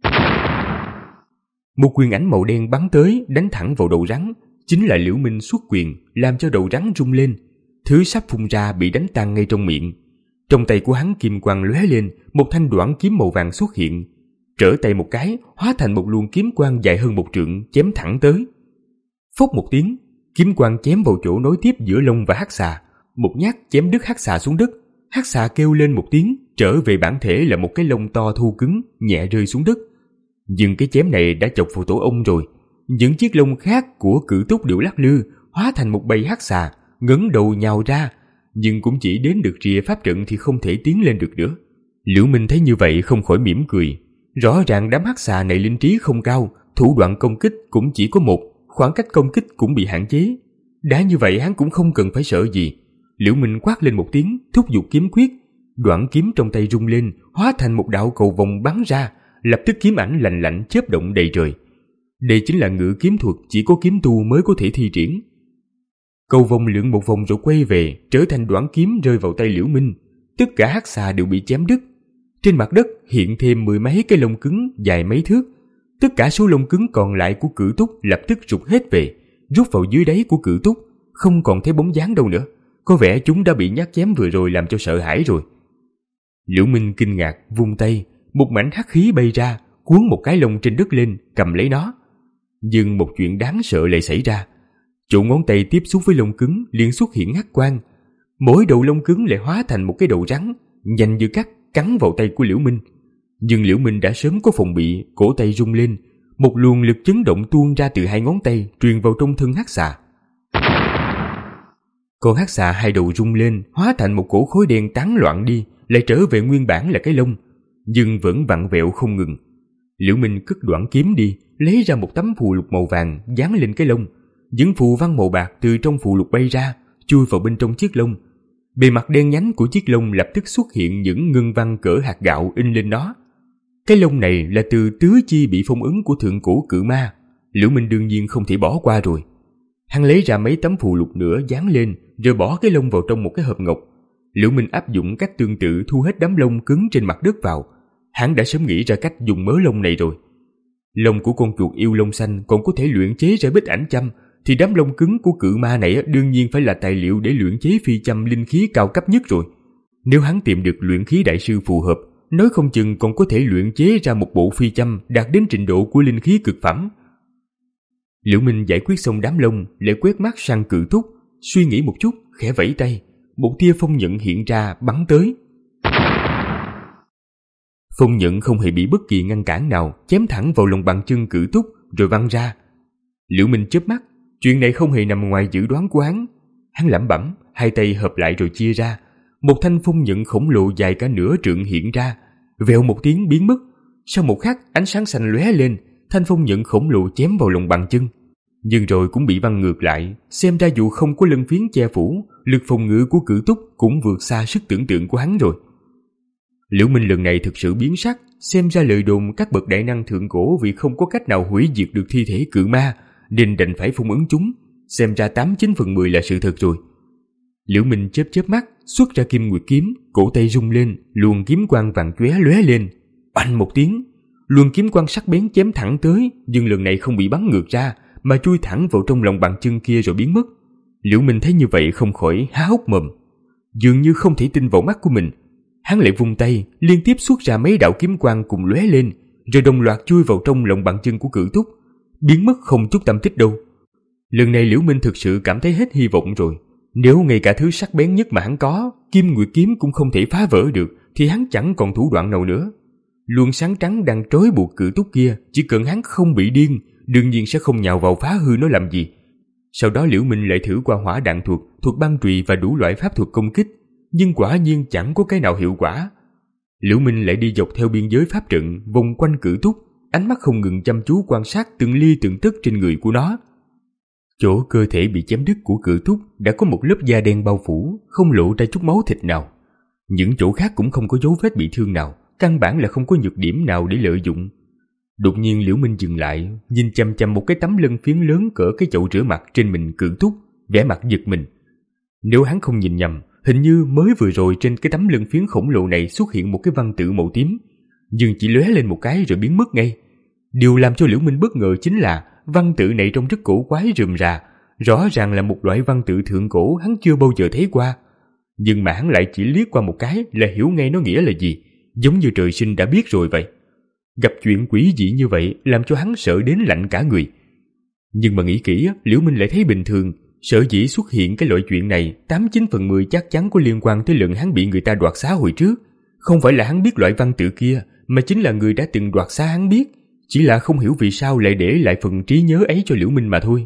Một quyền ảnh màu đen bắn tới, đánh thẳng vào đầu rắn. Chính là Liễu Minh xuất quyền, làm cho đầu rắn rung lên. Thứ sắp phun ra bị đánh tan ngay trong miệng. Trong tay của hắn kim quang lóe lên, một thanh đoản kiếm màu vàng xuất hiện, trở tay một cái, hóa thành một luồng kiếm quang dài hơn một trượng, chém thẳng tới. Phốc một tiếng, kiếm quang chém vào chỗ nối tiếp giữa lông và hắc xà, một nhát chém đứt hắc xà xuống đất. Hắc xà kêu lên một tiếng, trở về bản thể là một cái lông to thô cứng, nhẹ rơi xuống đất. Nhưng cái chém này đã chọc vào tổ ong rồi. Những chiếc lông khác của cự túc đều lắc lư, hóa thành một bầy hắc xà, ngẩng đầu nhào ra, nhưng cũng chỉ đến được rìa pháp trận thì không thể tiến lên được nữa. Liễu Minh thấy như vậy không khỏi mỉm cười. Rõ ràng đám hắc xà này linh trí không cao, thủ đoạn công kích cũng chỉ có một, khoảng cách công kích cũng bị hạn chế. Đã như vậy hắn cũng không cần phải sợ gì. Liễu Minh quát lên một tiếng, thúc giục kiếm quyết. Đoạn kiếm trong tay rung lên, hóa thành một đạo cầu vòng bắn ra, lập tức kiếm ảnh lạnh lạnh chớp động đầy trời. Đây chính là ngự kiếm thuật chỉ có kiếm tu mới có thể thi triển. Cầu vòng lượn một vòng rồi quay về, trở thành đoạn kiếm rơi vào tay Liễu Minh. Tất cả hắc xà đều bị chém đứt. Trên mặt đất hiện thêm mười mấy cái lông cứng dài mấy thước. Tất cả số lông cứng còn lại của cự túc lập tức rụt hết về, rút vào dưới đáy của cự túc, không còn thấy bóng dáng đâu nữa. Có vẻ chúng đã bị nhát chém vừa rồi làm cho sợ hãi rồi. Liễu Minh kinh ngạc vung tay, một mảnh hắc khí bay ra, cuốn một cái lông trên đất lên, cầm lấy nó. Nhưng một chuyện đáng sợ lại xảy ra. Chỗ ngón tay tiếp xúc với lông cứng liền xuất hiện hắc quang. Mỗi đầu lông cứng lại hóa thành một cái đầu rắn, nhanh như cắt cắn vào tay của Liễu Minh. Nhưng Liễu Minh đã sớm có phòng bị, cổ tay rung lên, một luồng lực chấn động tuôn ra từ hai ngón tay truyền vào trong thân hắc xà. Con hắc xà hai đầu rung lên, hóa thành một cổ khối đen tán loạn đi, lại trở về nguyên bản là cái lông, nhưng vẫn vặn vẹo không ngừng. Liễu Minh cất đoạn kiếm đi, lấy ra một tấm phù lục màu vàng dán lên cái lông. Những phù văn màu bạc từ trong phù lục bay ra, chui vào bên trong chiếc lông. Bề mặt đen nhánh của chiếc lông lập tức xuất hiện những ngân văn cỡ hạt gạo in lên nó. Cái lông này là từ tứ chi bị phong ấn của thượng cổ cự ma. Liễu Minh đương nhiên không thể bỏ qua rồi. Hắn lấy ra mấy tấm phù lục nữa dán lên, rồi bỏ cái lông vào trong một cái hộp ngọc. Liễu Minh áp dụng cách tương tự thu hết đám lông cứng trên mặt đất vào. Hắn đã sớm nghĩ ra cách dùng mớ lông này rồi. Lông của con chuột yêu lông xanh còn có thể luyện chế ra bích ảnh châm, thì đám lông cứng của cự ma này đương nhiên phải là tài liệu để luyện chế phi châm linh khí cao cấp nhất rồi. Nếu hắn tìm được luyện khí đại sư phù hợp, nói không chừng còn có thể luyện chế ra một bộ phi châm đạt đến trình độ của linh khí cực phẩm. Liễu Minh giải quyết xong đám lông, lại quét mắt sang cự túc, suy nghĩ một chút, khẽ vẫy tay, một tia phong nhận hiện ra bắn tới. Phong nhận không hề bị bất kỳ ngăn cản nào, chém thẳng vào lòng bàn chân cự túc rồi văng ra. Liễu Minh chớp mắt, chuyện này không hề nằm ngoài dự đoán của hắn. Hắn lẩm bẩm, hai tay hợp lại rồi chia ra, một thanh phong nhận khổng lồ dài cả nửa trượng hiện ra, vèo một tiếng biến mất, Sau một khắc, ánh sáng xanh lóe lên, thanh phong nhận khổng lồ chém vào lòng bàn chân. Nhưng rồi cũng bị văng ngược lại, xem ra dù không có lân phiến che phủ, lực phòng ngự của Cử Túc cũng vượt xa sức tưởng tượng của hắn rồi. Liễu Minh lần này thực sự biến sắc, xem ra lời đồn các bậc đại năng thượng cổ vì không có cách nào hủy diệt được thi thể cự ma, nên đành phải phong ấn chúng, xem ra tám chín phần mười là sự thật rồi. Liễu Minh chớp chớp mắt, xuất ra Kim Nguyệt kiếm, cổ tay rung lên, luồng kiếm quang vàng chóe lóe lên, oanh một tiếng, luồng kiếm quang sắc bén chém thẳng tới, nhưng lần này không bị bắn ngược ra, mà chui thẳng vào trong lòng bàn chân kia rồi biến mất. Liễu Minh thấy như vậy không khỏi há hốc mồm, dường như không thể tin vào mắt của mình. Hắn lại vung tay, liên tiếp xuất ra mấy đạo kiếm quang cùng lóe lên, rồi đồng loạt chui vào trong lòng bàn chân của Cử Túc, biến mất không chút tăm tích đâu. Lần này Liễu Minh thực sự cảm thấy hết hy vọng rồi. Nếu ngay cả thứ sắc bén nhất mà hắn có, Kim Nguyệt kiếm cũng không thể phá vỡ được, thì hắn chẳng còn thủ đoạn nào nữa. Luồng sáng trắng đang trói buộc Cử Túc kia, chỉ cần hắn không bị điên, đương nhiên sẽ không nhào vào phá hư nó làm gì. Sau đó Liễu Minh lại thử qua hỏa đạn thuật, thuật băng chùy và đủ loại pháp thuật công kích, nhưng quả nhiên chẳng có cái nào hiệu quả. Liễu Minh lại đi dọc theo biên giới pháp trận, vòng quanh Cử Túc, ánh mắt không ngừng chăm chú quan sát từng ly từng tấc trên người của nó. Chỗ cơ thể bị chém đứt của Cử Túc đã có một lớp da đen bao phủ, không lộ ra chút máu thịt nào. Những chỗ khác cũng không có dấu vết bị thương nào, căn bản là không có nhược điểm nào để lợi dụng. Đột nhiên Liễu Minh dừng lại, nhìn chằm chằm một cái tấm lân phiến lớn cỡ cái chậu rửa mặt trên mình Cử Túc, vẻ mặt giật mình. Nếu hắn không nhìn nhầm, hình như mới vừa rồi trên cái tấm lân phiến khổng lồ này xuất hiện một cái văn tự màu tím, nhưng chỉ lóe lên một cái rồi biến mất ngay. Điều làm cho Liễu Minh bất ngờ chính là văn tự này trông rất cổ quái rườm rà, rõ ràng là một loại văn tự thượng cổ hắn chưa bao giờ thấy qua. Nhưng mà hắn lại chỉ liếc qua một cái là hiểu ngay nó nghĩa là gì, giống như trời sinh đã biết rồi vậy. Gặp chuyện quỷ dị như vậy làm cho hắn sợ đến lạnh cả người. Nhưng mà nghĩ kỹ, Liễu Minh lại thấy bình thường. Sở dĩ xuất hiện cái loại chuyện này, tám chín phần mười chắc chắn có liên quan tới lần hắn bị người ta đoạt xá hồi trước. Không phải là hắn biết loại văn tự kia, mà chính là người đã từng đoạt xá hắn biết, chỉ là không hiểu vì sao lại để lại phần trí nhớ ấy cho Liễu Minh mà thôi.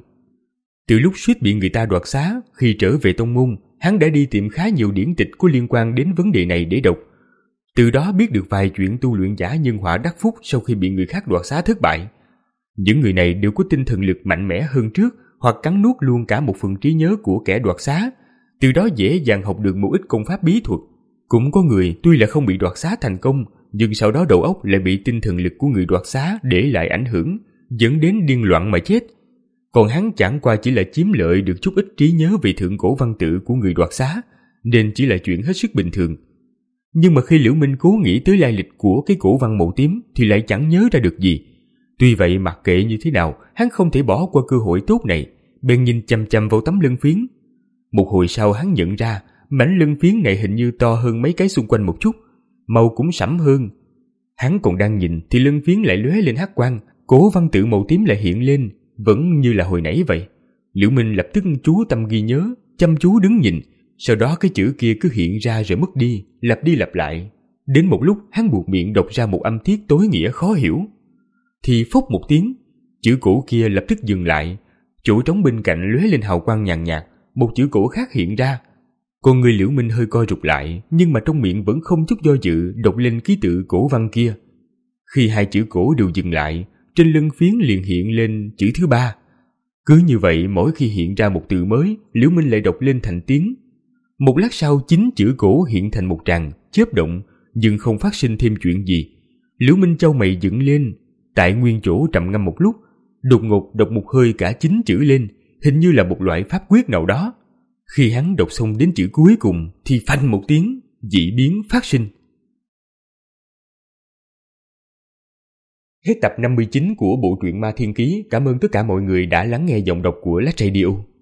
Từ lúc suýt bị người ta đoạt xá, khi trở về tông môn, hắn đã đi tìm khá nhiều điển tịch có liên quan đến vấn đề này để đọc. Từ đó biết được vài chuyện tu luyện giả nhân họa đắc phúc sau khi bị người khác đoạt xá thất bại. Những người này đều có tinh thần lực mạnh mẽ hơn trước, hoặc cắn nuốt luôn cả một phần trí nhớ của kẻ đoạt xá, từ đó dễ dàng học được một ít công pháp bí thuật. Cũng có người tuy là không bị đoạt xá thành công, nhưng sau đó đầu óc lại bị tinh thần lực của người đoạt xá để lại ảnh hưởng, dẫn đến điên loạn mà chết. Còn hắn chẳng qua chỉ là chiếm lợi được chút ít trí nhớ về thượng cổ văn tự của người đoạt xá, nên chỉ là chuyện hết sức bình thường. Nhưng mà khi Liễu Minh cố nghĩ tới lai lịch của cái cổ văn màu tím thì lại chẳng nhớ ra được gì. Tuy vậy mặc kệ như thế nào, hắn không thể bỏ qua cơ hội tốt này, bèn nhìn chằm chằm vào tấm lân phiến. Một hồi sau hắn nhận ra, mảnh lân phiến này hình như to hơn mấy cái xung quanh một chút, màu cũng sẫm hơn. Hắn còn đang nhìn thì lân phiến lại lóe lên hắc quang, cổ văn tự màu tím lại hiện lên, vẫn như là hồi nãy vậy. Liễu Minh lập tức chú tâm ghi nhớ, chăm chú đứng nhìn, sau đó cái chữ kia cứ hiện ra rồi mất đi, lặp đi lặp lại. Đến một lúc hắn buộc miệng đọc ra một âm tiết tối nghĩa khó hiểu. Thì phốc một tiếng, chữ cổ kia lập tức dừng lại, chỗ trống bên cạnh lóe lên hào quang nhàn nhạt, một chữ cổ khác hiện ra. Con người Liễu Minh hơi co rụt lại, nhưng mà trong miệng vẫn không chút do dự đọc lên ký tự cổ văn kia. Khi hai chữ cổ đều dừng lại, trên lân phiến liền hiện lên chữ thứ ba. Cứ như vậy mỗi khi hiện ra một từ mới, Liễu Minh lại đọc lên thành tiếng. Một lát sau chính chữ cổ hiện thành một tràng, chớp động, nhưng không phát sinh thêm chuyện gì. Liễu Minh chau mày dựng lên, tại nguyên chỗ trầm ngâm một lúc, đột ngột đọc một hơi cả chín chữ lên, hình như là một loại pháp quyết nào đó. Khi hắn đọc xong đến chữ cuối cùng thì phanh một tiếng, dị biến phát sinh. Hết tập năm mươi chín của bộ truyện Ma Thiên Ký. Cảm ơn tất cả mọi người đã lắng nghe giọng đọc của Lách Radio.